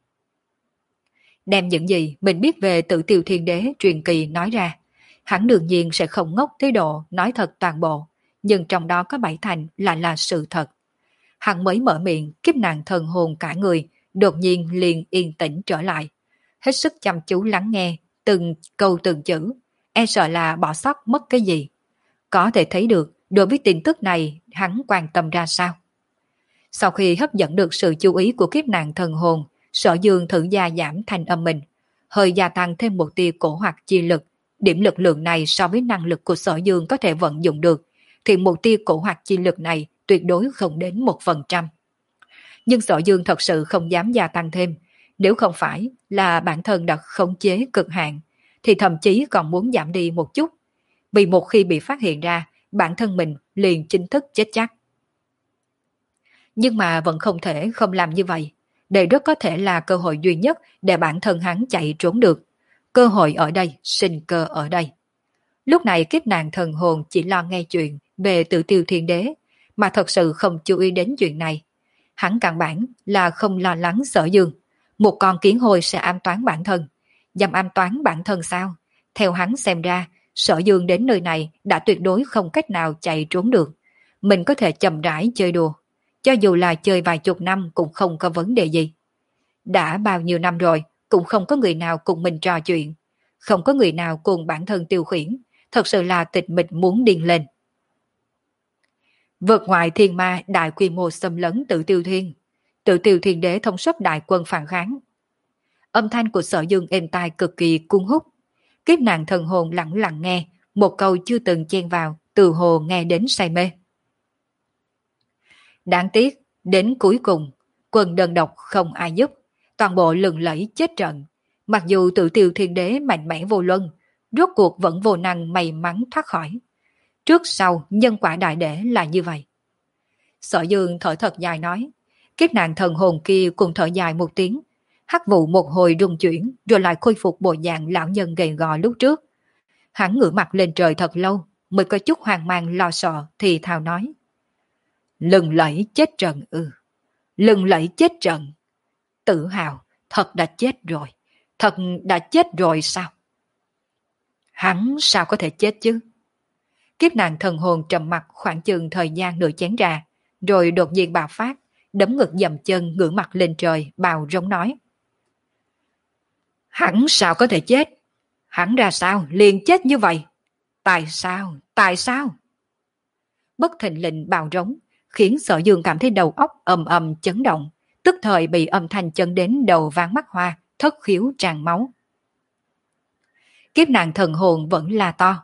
Đem những gì mình biết về Tự Tiêu Thiên Đế truyền kỳ nói ra, hắn đương nhiên sẽ không ngốc thế độ nói thật toàn bộ, nhưng trong đó có bảy thành lại là sự thật. Hắn mới mở miệng, kiếp nạn thần hồn cả người, đột nhiên liền yên tĩnh trở lại. Hết sức chăm chú lắng nghe, từng câu từng chữ, e sợ là bỏ sót mất cái gì. Có thể thấy được, đối với tin tức này, hắn quan tâm ra sao. Sau khi hấp dẫn được sự chú ý của kiếp nạn thần hồn, Sở Dương thử gia giảm thanh âm mình, hơi gia tăng thêm một tia cổ hoặc chi lực. Điểm lực lượng này so với năng lực của Sở Dương có thể vận dụng được, thì một tia cổ hoặc chi lực này tuyệt đối không đến một phần trăm. Nhưng Sở Dương thật sự không dám gia tăng thêm, nếu không phải là bản thân đã khống chế cực hạn, thì thậm chí còn muốn giảm đi một chút. Vì một khi bị phát hiện ra, bản thân mình liền chính thức chết chắc. Nhưng mà vẫn không thể không làm như vậy. Đây rất có thể là cơ hội duy nhất để bản thân hắn chạy trốn được. Cơ hội ở đây, sinh cơ ở đây. Lúc này kiếp nạn thần hồn chỉ lo nghe chuyện về Tự Tiêu Thiên Đế, mà thật sự không chú ý đến chuyện này. Hắn căn bản là không lo lắng Sở Dương. Một con kiến hôi sẽ ám toán bản thân. Dám ám toán bản thân sao? Theo hắn xem ra, Sở Dương đến nơi này đã tuyệt đối không cách nào chạy trốn được. Mình có thể chậm rãi chơi đùa. Cho dù là chơi vài chục năm cũng không có vấn đề gì. Đã bao nhiêu năm rồi, cũng không có người nào cùng mình trò chuyện. Không có người nào cùng bản thân tiêu khiển. Thật sự là tịch mịch muốn điên lên. Vượt ngoài thiên ma đại quy mô xâm lấn Tự Tiêu Thiên. Tự Tiêu Thiên Đế thống suất đại quân phản kháng. Âm thanh của Sở Dương êm tai cực kỳ cuốn hút. Kiếp nạn thần hồn lặng lặng nghe, một câu chưa từng chen vào, từ hồ nghe đến say mê. Đáng tiếc, đến cuối cùng, quân đơn độc không ai giúp, toàn bộ lừng lẫy chết trận. Mặc dù Tự Tiêu Thiên Đế mạnh mẽ vô luân, rốt cuộc vẫn vô năng may mắn thoát khỏi. Trước sau, nhân quả đại để là như vậy. Sở Dương thở thật dài nói, kiếp nạn thần hồn kia cùng thở dài một tiếng, hắc vụ một hồi rung chuyển, rồi lại khôi phục bộ dạng lão nhân gầy gò lúc trước. Hắn ngửa mặt lên trời thật lâu, mới có chút hoang mang lo sợ thì thào nói. Lừng lẫy chết trận ư, lừng lẫy chết trận. Tự hào, thật đã chết rồi, thật đã chết rồi sao? Hắn sao có thể chết chứ? Kiếp nạn thần hồn trầm mặt khoảng chừng thời gian nửa chén trà, rồi đột nhiên bạo phát, đấm ngực dầm chân ngửa mặt lên trời, bào rống nói. Hắn sao có thể chết? Hắn ra sao liền chết như vậy? Tại sao? Tại sao? Bất thình lình bào rống, khiến Sở Dương cảm thấy đầu óc ầm ầm chấn động, tức thời bị âm thanh chấn đến đầu váng mắt hoa, thất khiếu tràn máu. Kiếp nạn thần hồn vẫn là to.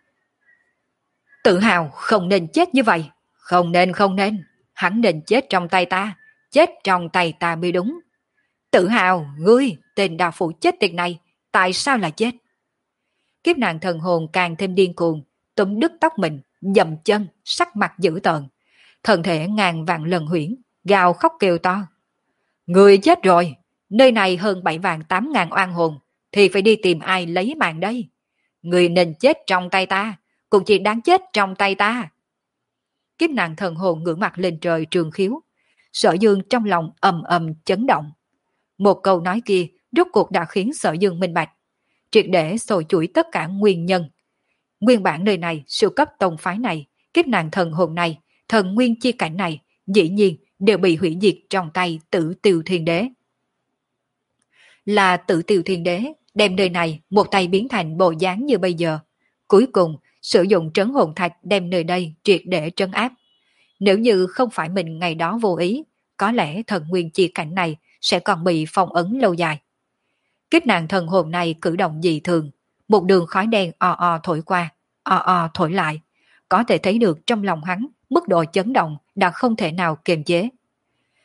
Tự hào không nên chết như vậy, không nên không nên, hắn nên chết trong tay ta, chết trong tay ta mới đúng. Tự hào, ngươi, tên đạo phụ chết tiệt này, tại sao lại chết? Kiếp nạn thần hồn càng thêm điên cuồng, túm đứt tóc mình, dậm chân, sắc mặt dữ tợn, thân thể ngàn vạn lần huyễn, gào khóc kêu to. Người chết rồi, nơi này hơn bảy vạn tám ngàn oan hồn, thì phải đi tìm ai lấy mạng đây? Người nên chết trong tay ta, cũng chỉ đáng chết trong tay ta. Kiếp nạn thần hồn ngửa mặt lên trời trường khiếu, Sở Dương trong lòng ầm ầm chấn động. Một câu nói kia rốt cuộc đã khiến Sở Dương minh bạch, triệt để xồi chuỗi tất cả nguyên nhân. Nguyên bản nơi này, siêu cấp tông phái này, kiếp nạn thần hồn này, thần nguyên chi cảnh này, dĩ nhiên đều bị hủy diệt trong tay Tự Tiêu Thiên Đế. Là Tự Tiêu Thiên Đế đem nơi này một tay biến thành bộ dáng như bây giờ. Cuối cùng, sử dụng trấn hồn thạch đem nơi đây triệt để trấn áp. Nếu như không phải mình ngày đó vô ý, có lẽ thần nguyên chi cảnh này sẽ còn bị phong ấn lâu dài. Kiếp nạn thần hồn này cử động dị thường, một đường khói đen o o thổi qua, o o thổi lại. Có thể thấy được trong lòng hắn, mức độ chấn động đã không thể nào kiềm chế.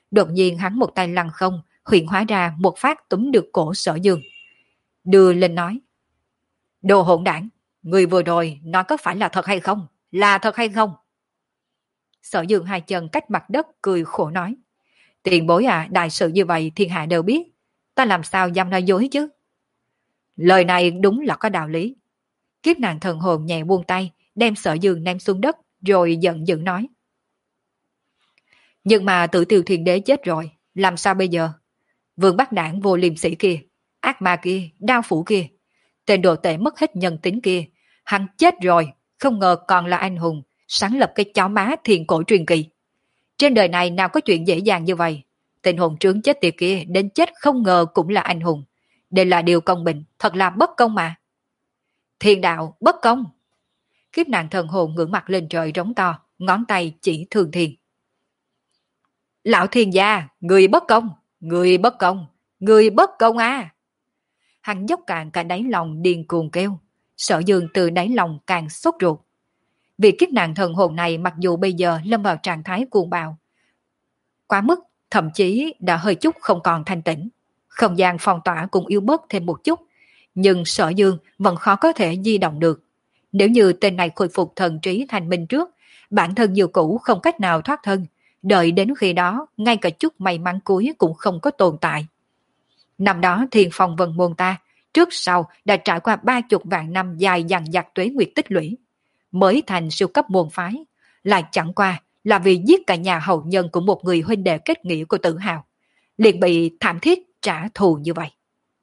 Đột nhiên hắn một tay lăng không, hiện hóa ra một phát túm được cổ Sở Dương. Đưa lên nói. Đồ hỗn đảng, người vừa rồi nói có phải là thật hay không? Là thật hay không? Sở Dương hai chân cách mặt đất cười khổ nói. Tiền bối à, đại sự như vậy thiên hạ đều biết. Ta làm sao dám nói dối chứ? Lời này đúng là có đạo lý. Kiếp nạn thần hồn nhẹ buông tay, đem Sở Dương ném xuống đất, rồi giận dữ nói. Nhưng mà Tử Tiêu Thiên Đế chết rồi, làm sao bây giờ? Vương Bắc Đảng vô liêm sĩ kia, ác ma kia, đao phủ kia, tên đồ tể mất hết nhân tính kia, hắn chết rồi, không ngờ còn là anh hùng, sáng lập cái chó má thiền cổ truyền kỳ. Trên đời này nào có chuyện dễ dàng như vậy, tên hồn trướng chết tiệt kia đến chết không ngờ cũng là anh hùng. Đây là điều công bình, thật là bất công mà. Thiên đạo, bất công. Kiếp nạn thần hồn ngưỡng mặt lên trời rống to, ngón tay chỉ Thường Thiên. Lão thiên gia, người bất công, người bất công, người bất công à. Hắn dốc càng cả đáy lòng điên cuồng kêu, Sở Dương từ đáy lòng càng sốt ruột. Vì kiếp nạn thần hồn này mặc dù bây giờ lâm vào trạng thái cuồng bạo, quá mức, thậm chí đã hơi chút không còn thanh tĩnh. Không gian phong tỏa cũng yếu bớt thêm một chút, nhưng Sở Dương vẫn khó có thể di động được. Nếu như tên này khôi phục thần trí thành minh trước, bản thân như cũ không cách nào thoát thân, đợi đến khi đó, ngay cả chút may mắn cuối cũng không có tồn tại. Năm đó Thiên Phong Vân Môn ta, trước sau đã trải qua ba chục vạn năm dài dằng dặc tuế nguyệt tích lũy, mới thành siêu cấp môn phái, lại chẳng qua là vì giết cả nhà hậu nhân của một người huynh đệ kết nghĩa của Tử Hào, liền bị thảm thiết trả thù như vậy.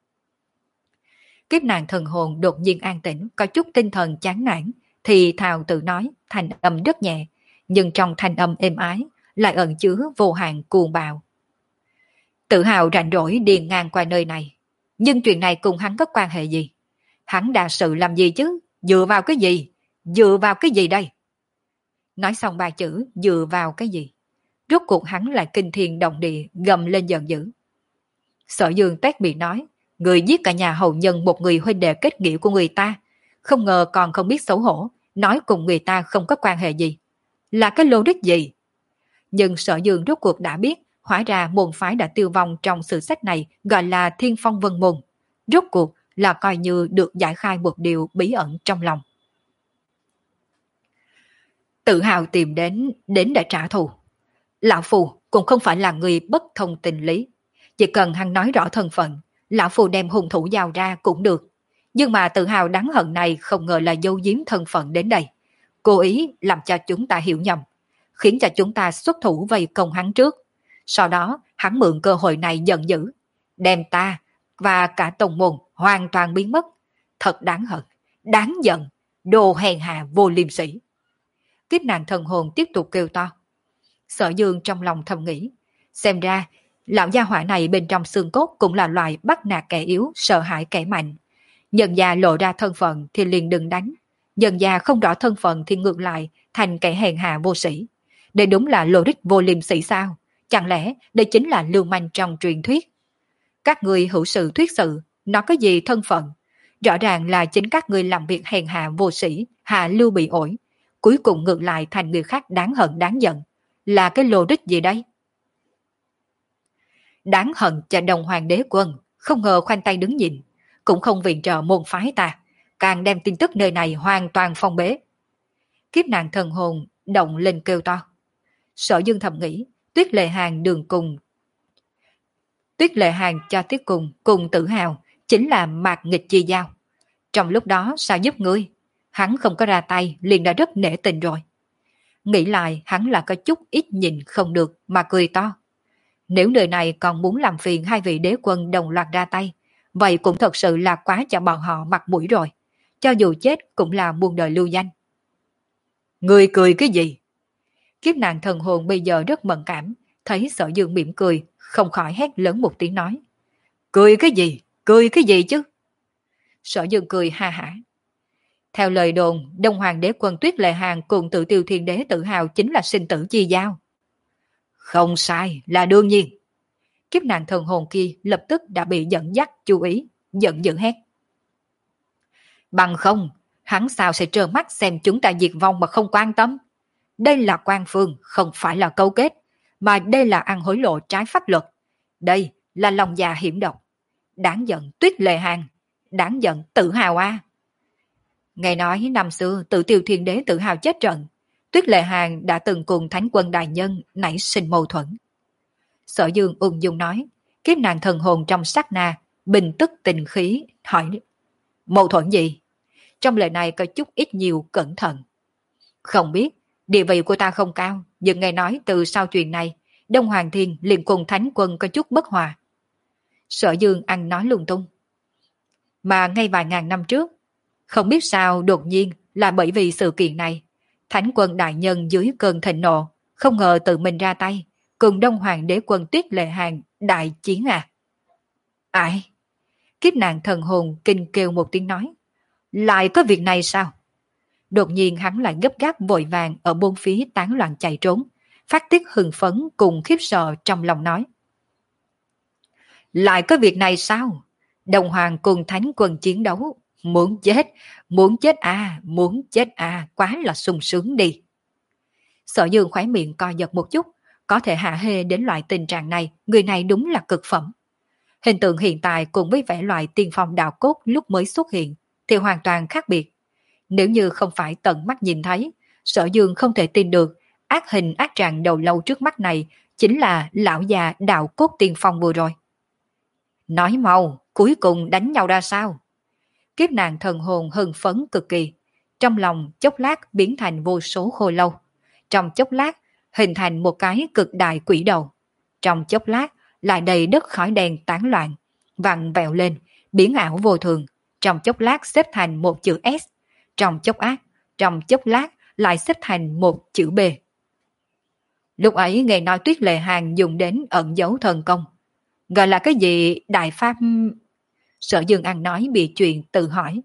Kiếp nạn thần hồn đột nhiên an tĩnh, có chút tinh thần chán nản, thì thào tự nói, thành âm rất nhẹ, nhưng trong thanh âm êm ái lại ẩn chứa vô hạn cuồng bạo. Tự Hào rảnh rỗi điền ngang qua nơi này, nhưng chuyện này cùng hắn có quan hệ gì? Hắn đa sự làm gì chứ? Dựa vào cái gì? Dựa vào cái gì đây? Nói xong ba chữ dựa vào cái gì? Rốt cuộc hắn lại kinh thiên động địa gầm lên giận dữ. Sở Dương tét miệng nói, người giết cả nhà hậu nhân một người huynh đệ kết nghĩa của người ta, không ngờ còn không biết xấu hổ, nói cùng người ta không có quan hệ gì. Là cái lô đích gì? Nhưng Sở Dương rốt cuộc đã biết, hóa ra môn phái đã tiêu vong trong sử sách này gọi là Thiên Phong Vân Môn. Rốt cuộc là coi như được giải khai một điều bí ẩn trong lòng. Tự Hào tìm đến, đến để trả thù. Lão Phù cũng không phải là người bất thông tình lý. Chỉ cần hắn nói rõ thân phận, Lão Phù đem hung thủ giao ra cũng được. Nhưng mà Tự Hào đáng hận này không ngờ là giấu giếm thân phận đến đây. Cố ý làm cho chúng ta hiểu nhầm, khiến cho chúng ta xuất thủ vây công hắn trước. Sau đó hắn mượn cơ hội này giận dữ, đem ta và cả tông môn hoàn toàn biến mất. Thật đáng hận, đáng giận, đồ hèn hạ vô liêm sỉ. Kiếp nạn thần hồn tiếp tục kêu to. Sở Dương trong lòng thầm nghĩ, xem ra lão gia hỏa này bên trong xương cốt cũng là loài bắt nạt kẻ yếu, sợ hãi kẻ mạnh. Nhân gia lộ ra thân phận thì liền đừng đánh, nhân gia không rõ thân phận thì ngược lại thành kẻ hèn hạ vô sĩ. Đây đúng là logic vô liêm sỉ sao? Chẳng lẽ đây chính là lưu manh trong truyền thuyết? Các người hữu sự thuyết sự, nó có gì thân phận? Rõ ràng là chính các người làm việc hèn hạ vô sĩ, hạ lưu bị ổi, cuối cùng ngược lại thành người khác đáng hận đáng giận. Là cái logic gì đây? Đáng hận cho Đồng Hoàng Đế Quân, không ngờ khoanh tay đứng nhìn, cũng không viện trợ môn phái ta, càng đem tin tức nơi này hoàn toàn phong bế. Kiếp nạn thần hồn động lên kêu to. Sở Dương thầm nghĩ, Tuyết Lệ Hàng đường cùng. Tuyết Lệ Hàng cho Tiết Cùng cùng Tử Hào chính là mạc nghịch chi giao. Trong lúc đó sao giúp ngươi? Hắn không có ra tay liền đã rất nể tình rồi. Nghĩ lại hắn là có chút ít nhìn không được mà cười to. Nếu đời này còn muốn làm phiền hai vị đế quân đồng loạt ra tay, vậy cũng thật sự là quá cho bọn họ mặt mũi rồi. Cho dù chết cũng là muôn đời lưu danh. Người cười cái gì? Kiếp nạn thần hồn bây giờ rất mẫn cảm, thấy Sở Dương mỉm cười, không khỏi hét lớn một tiếng nói. Cười cái gì? Cười cái gì chứ? Sở Dương cười ha hả. Theo lời đồn, Đông Hoàng đế quân Tuyết Lệ Hàng cùng Tự Tiêu Thiên Đế Tự Hào chính là sinh tử chi giao. Không sai, là đương nhiên. Kiếp nạn thần hồn kia lập tức đã bị dẫn dắt chú ý, giận dữ hét. Bằng không, hắn sao sẽ trơ mắt xem chúng ta diệt vong mà không quan tâm? Đây là quan phương, không phải là câu kết. mà đây là ăn hối lộ trái pháp luật. Đây là lòng dạ hiểm độc. Đáng giận Tuyết Lệ Hàng, đáng giận Tự Hào a. Nghe nói năm xưa Tự Tiêu Thiên Đế Tự Hào chết trận, Tuyết Lệ Hàng đã từng cùng Thánh Quân đại nhân nảy sinh mâu thuẫn. Sở Dương ung dung nói, kiếp nàng thần hồn trong sát na, bình tức tình khí, hỏi mâu thuẫn gì? Trong lời này có chút ít nhiều cẩn thận. Không biết, địa vị của ta không cao, nhưng nghe nói từ sau chuyện này, Đông Hoàng Thiên liền cùng Thánh Quân có chút bất hòa. Sở Dương ăn nói lung tung. Mà ngay vài ngàn năm trước, không biết sao đột nhiên là bởi vì sự kiện này, Thánh Quân đại nhân dưới cơn thịnh nộ, không ngờ tự mình ra tay, cùng Đông Hoàng đế quân Tuyết Lệ Hàng đại chiến à? Ai? Kiếp nạn thần hồn kinh kêu một tiếng nói. Lại có việc này sao? Đột nhiên hắn lại gấp gáp vội vàng ở bốn phía tán loạn chạy trốn, phát tiết hưng phấn cùng khiếp sợ trong lòng nói. Lại có việc này sao? Đồng Hoàng cùng Thánh Quân chiến đấu, muốn chết, muốn chết à, muốn chết à, quá là sung sướng đi. Sở Dương khóe miệng co giật một chút, có thể hạ hê đến loại tình trạng này, người này đúng là cực phẩm. Hình tượng hiện tại cùng với vẻ loại tiên phong đạo cốt lúc mới xuất hiện thì hoàn toàn khác biệt. Nếu như không phải tận mắt nhìn thấy, Sở Dương không thể tin được ác hình ác trạng đầu lâu trước mắt này chính là lão già đạo cốt tiên phong vừa rồi. Nói mau, cuối cùng đánh nhau ra sao? Kiếp nạn thần hồn hưng phấn cực kỳ, trong lòng chốc lát biến thành vô số khô lâu, trong chốc lát hình thành một cái cực đại quỷ đầu, trong chốc lát lại đầy đất khói đen tán loạn, vặn vẹo lên, biến ảo vô thường, trong chốc lát xếp thành một chữ S, trong chốc lát, trong chốc lát lại xếp thành một chữ B. Lúc ấy nghe nói Tuyết Lệ Hàng dùng đến ẩn dấu thần công, gọi là cái gì đại pháp? Sở Dương ăn nói bị chuyện tự hỏi.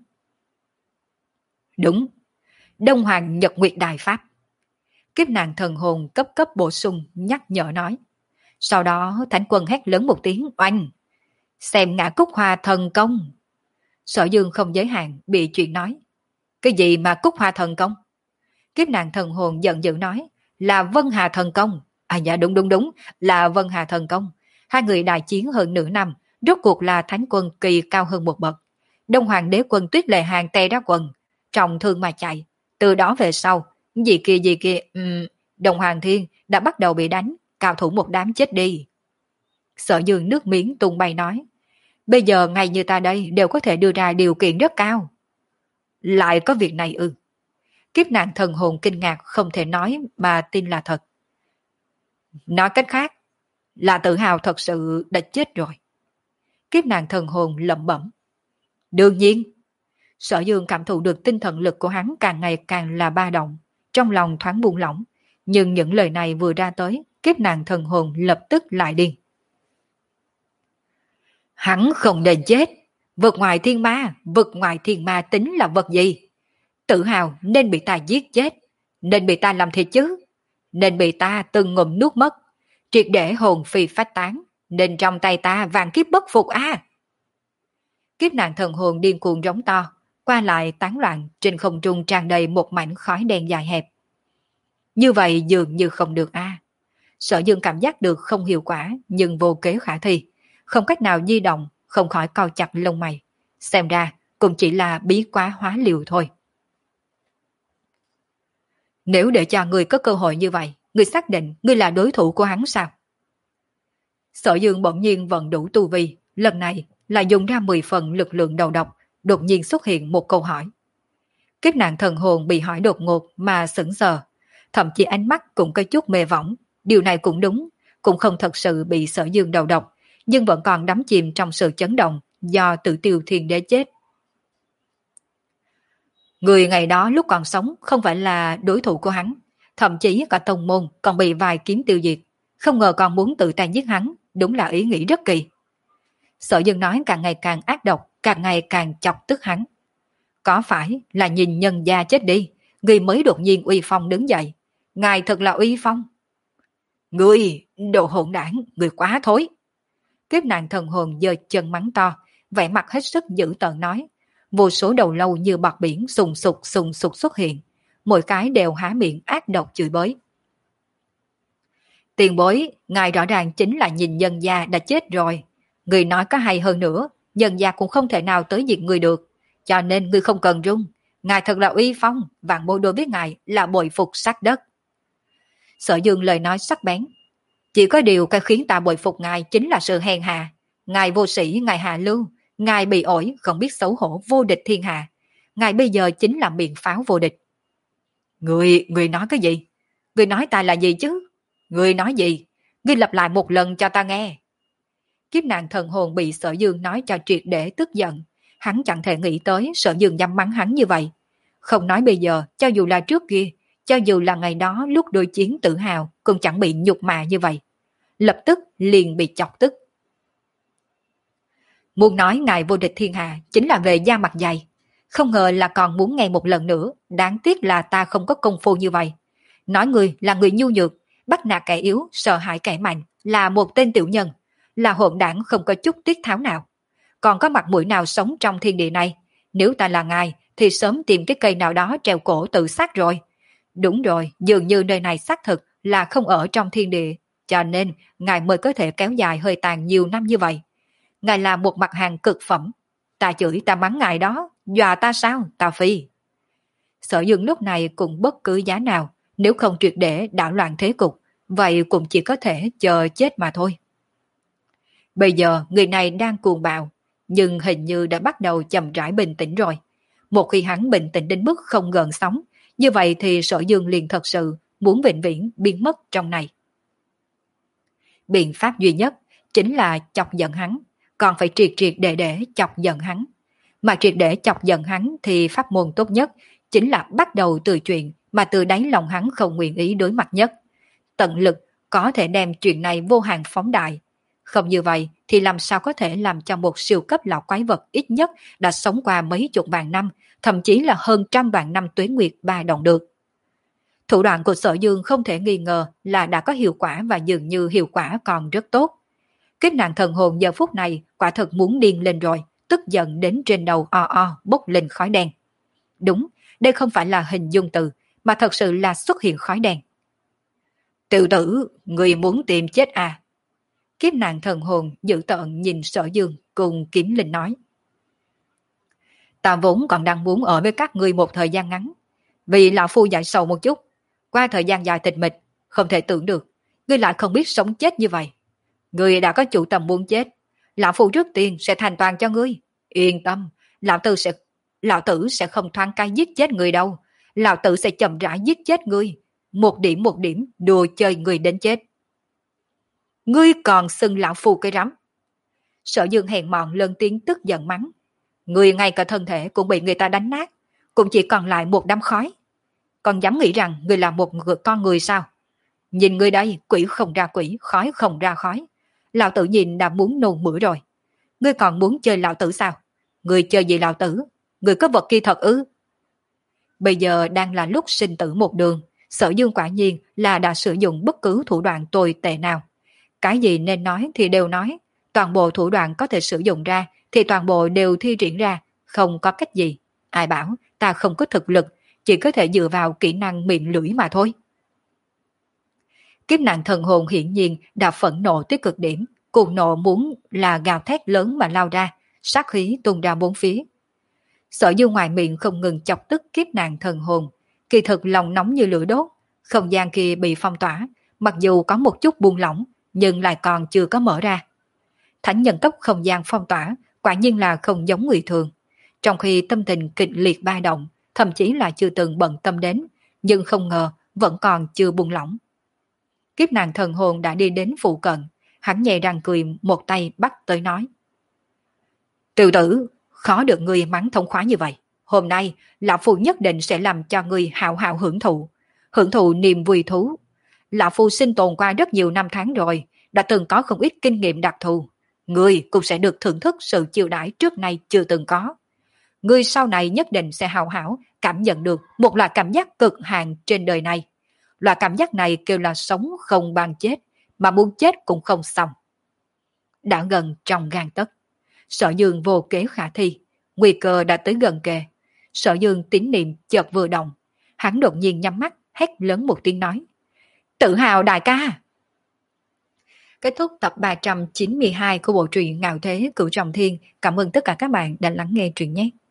Đúng, Đông Hoàng Nhật Nguyệt Đại Pháp. Kiếp nạn thần hồn cấp cấp bổ sung nhắc nhở nói. Sau đó Thánh Quân hét lớn một tiếng oanh. Xem ngã Cúc Hoa thần công. Sở Dương không giới hạn bị chuyện nói. Cái gì mà Cúc Hoa thần công? Kiếp nạn thần hồn giận dữ nói. Là Vân Hà thần công. À dạ đúng đúng đúng, là Vân Hà thần công. Hai người đại chiến hơn nửa năm, rốt cuộc là Thánh Quân kỳ cao hơn một bậc. Đông Hoàng đế quân Tuyết Lệ Hàng tè ra quần, trọng thương mà chạy. Từ đó về sau, gì kia gì kia, um, Đông Hoàng Thiên đã bắt đầu bị đánh, cao thủ một đám chết đi. Sở Dương nước miếng tung bay nói, bây giờ ngay như ta đây đều có thể đưa ra điều kiện rất cao. Lại có việc này ư? Kiếp nạn thần hồn kinh ngạc không thể nói mà tin là thật. Nói cách khác, là Tự Hào thật sự đã chết rồi. Kiếp nạn thần hồn lẩm bẩm. Đương nhiên. Sở Dương cảm thụ được tinh thần lực của hắn càng ngày càng là ba động, trong lòng thoáng buông lỏng, nhưng những lời này vừa ra tới, kiếp nạn thần hồn lập tức lại điên. Hắn không nên chết, vực ngoài thiên ma, vực ngoài thiên ma tính là vật gì? Tự Hào nên bị ta giết chết, nên bị ta làm thịt chứ, nên bị ta từng ngụm nuốt mất, triệt để hồn phi phách tán, nên trong tay ta vạn kiếp bất phục a. À. Kiếp nạn thần hồn điên cuồng rống to, qua lại tán loạn, trên không trung tràn đầy một mảnh khói đen dài hẹp. Như vậy dường như không được a. À. Sở Dương cảm giác được không hiệu quả, nhưng vô kế khả thi, không cách nào di động, không khỏi cau chặt lông mày. Xem ra cũng chỉ là bí quá hóa liều thôi. Nếu để cho người có cơ hội như vậy, người xác định người là đối thủ của hắn sao? Sở Dương bỗng nhiên vận đủ tu vi, lần này là dùng ra mười phần lực lượng đầu độc, đột nhiên xuất hiện một câu hỏi. Kiếp nạn thần hồn bị hỏi đột ngột mà sững sờ, thậm chí ánh mắt cũng có chút mê võng. Điều này cũng đúng, cũng không thật sự bị Sở Dương đầu độc, nhưng vẫn còn đắm chìm trong sự chấn động do Tự Tiêu Thiên Đế chết. Người ngày đó lúc còn sống không phải là đối thủ của hắn, thậm chí cả tông môn còn bị vài kiếm tiêu diệt, không ngờ còn muốn tự tay giết hắn, đúng là ý nghĩ rất kỳ. Sở Dương nói càng ngày càng ác độc, càng ngày càng chọc tức hắn. Có phải là nhìn nhân gia chết đi, người mới đột nhiên uy phong đứng dậy? Ngài thật là uy phong. Người, đồ hỗn đảng, người quá thối. Kiếp nạn thần hồn giơ chân mắng to, vẻ mặt hết sức dữ tợn nói. Vô số đầu lâu như bọt biển sùng sục sùng sục xuất hiện, mỗi cái đều há miệng ác độc chửi bới. Tiền bối, ngài rõ ràng chính là nhìn nhân gia đã chết rồi. Người nói có hay hơn nữa, nhân gia cũng không thể nào tới diệt người được. Cho nên người không cần run. Ngài thật là uy phong, vạn bối đối với ngài là bội phục sát đất. Sở Dương lời nói sắc bén. Chỉ có điều cái khiến ta bội phục ngài chính là sự hèn hạ. Ngài vô sĩ, ngài hạ lưu, ngài bị ổi, không biết xấu hổ vô địch thiên hạ. Ngài bây giờ chính là miệng pháo vô địch. Người, người nói cái gì? Người nói ta là gì chứ? Người nói gì? Người lặp lại một lần cho ta nghe. Kiếp nạn thần hồn bị Sở Dương nói cho triệt để tức giận. Hắn chẳng thể nghĩ tới Sở Dương dám mắng hắn như vậy. Không nói bây giờ, cho dù là trước kia, cho dù là ngày đó lúc đối chiến tự hào, cũng chẳng bị nhục mạ như vậy. Lập tức liền bị chọc tức. Muốn nói ngài vô địch thiên hạ chính là về da mặt dày. Không ngờ là còn muốn nghe một lần nữa, đáng tiếc là ta không có công phu như vậy. Nói người là người nhu nhược, bắt nạt kẻ yếu, sợ hãi kẻ mạnh, là một tên tiểu nhân, là hỗn đảng không có chút tiết tháo nào. Còn có mặt mũi nào sống trong thiên địa này? Nếu ta là ngài, thì sớm tìm cái cây nào đó treo cổ tự sát rồi. Đúng rồi, dường như nơi này xác thực là không ở trong thiên địa, cho nên ngài mới có thể kéo dài hơi tàn nhiều năm như vậy. Ngài là một mặt hàng cực phẩm. Ta chửi ta mắng ngài đó, dọa ta sao, ta phi. Sở Dương lúc này cũng bất cứ giá nào, nếu không triệt để đảo loạn thế cục, vậy cũng chỉ có thể chờ chết mà thôi. Bây giờ người này đang cuồng bạo, nhưng hình như đã bắt đầu chậm rãi bình tĩnh rồi. Một khi hắn bình tĩnh đến mức không gợn sóng, như vậy thì Sở Dương liền thật sự muốn vĩnh viễn biến mất trong này. Biện pháp duy nhất chính là chọc giận hắn, còn phải triệt triệt để để chọc giận hắn. Mà triệt để chọc giận hắn thì pháp môn tốt nhất chính là bắt đầu từ chuyện mà từ đáy lòng hắn không nguyện ý đối mặt nhất. Tận lực có thể đem chuyện này vô hạn phóng đại. Không như vậy thì làm sao có thể làm cho một siêu cấp lão quái vật ít nhất đã sống qua mấy chục vạn năm, thậm chí là hơn trăm vạn năm tuế nguyệt ba động được. Thủ đoạn của Sở Dương không thể nghi ngờ là đã có hiệu quả và dường như hiệu quả còn rất tốt. Kiếp nạn thần hồn giờ phút này quả thật muốn điên lên rồi, tức giận đến trên đầu o o bốc lên khói đen. Đúng, đây không phải là hình dung từ, mà thật sự là xuất hiện khói đen. Tiểu tử, người muốn tìm chết à? Kiếp nạn thần hồn dữ tợn nhìn Sở Dương cùng Kiếm Linh nói. Ta vốn còn đang muốn ở với các ngươi một thời gian ngắn, vì lão phu dạy sầu một chút, qua thời gian dài tịch mịch, không thể tưởng được, ngươi lại không biết sống chết như vậy. Ngươi đã có chủ tâm muốn chết, lão phu trước tiên sẽ thành toàn cho ngươi. Yên tâm, lão tử sẽ lão tử sẽ không thoáng cái giết chết ngươi đâu, lão tử sẽ chậm rãi giết chết ngươi, một điểm một điểm đùa chơi ngươi đến chết. Ngươi còn xưng lão phu cái rắm. Sở Dương hèn mọn lớn tiếng tức giận mắng. Ngươi ngay cả thân thể cũng bị người ta đánh nát, cũng chỉ còn lại một đám khói. Còn dám nghĩ rằng ngươi là một người, con người sao? Nhìn ngươi đây, quỷ không ra quỷ, khói không ra khói. Lão tử nhìn đã muốn nôn mửa rồi. Ngươi còn muốn chơi lão tử sao? Ngươi chơi gì lão tử? Ngươi có vật kia thật ư? Bây giờ đang là lúc sinh tử một đường. Sở Dương quả nhiên là đã sử dụng bất cứ thủ đoạn tồi tệ nào. Cái gì nên nói thì đều nói. Toàn bộ thủ đoạn có thể sử dụng ra thì toàn bộ đều thi triển ra. Không có cách gì. Ai bảo ta không có thực lực, chỉ có thể dựa vào kỹ năng miệng lưỡi mà thôi. Kiếp nạn thần hồn hiển nhiên đã phẫn nộ tới cực điểm. Cuồng nộ muốn là gào thét lớn mà lao ra, sát khí tung ra bốn phía. Sở Dương ngoài miệng không ngừng chọc tức kiếp nạn thần hồn, kỳ thực lòng nóng như lửa đốt. Không gian kia bị phong tỏa, mặc dù có một chút buông lỏng, nhưng lại còn chưa có mở ra. Thánh nhân cấp không gian phong tỏa, quả nhiên là không giống người thường. Trong khi tâm tình kịch liệt ba động, thậm chí là chưa từng bận tâm đến, nhưng không ngờ vẫn còn chưa buông lỏng. Kiếp nạn thần hồn đã đi đến phụ cận, hắn nhẹ răng cười một tay bắt tới nói. Tiểu tử, khó được ngươi mắng thông khoái như vậy. Hôm nay, lão phu nhất định sẽ làm cho ngươi hào hào hưởng thụ, hưởng thụ niềm vui thú. Lão phu sinh tồn qua rất nhiều năm tháng rồi, đã từng có không ít kinh nghiệm đặc thù. Ngươi cũng sẽ được thưởng thức sự chiêu đãi trước nay chưa từng có. Ngươi sau này nhất định sẽ hào hảo cảm nhận được một loại cảm giác cực hạn trên đời này. Loại cảm giác này kêu là sống không bằng chết, mà muốn chết cũng không xong. Đã gần trong gang tấc, Sở Dương vô kế khả thi, nguy cơ đã tới gần kề. Sở Dương tín niệm chợt vừa động, hắn đột nhiên nhắm mắt, hét lớn một tiếng nói. Tự hào đại ca! Kết thúc tập ba trăm chín mươi hai của bộ truyện Ngạo Thế Cửu Trọng Thiên. Cảm ơn tất cả các bạn đã lắng nghe truyện nhé.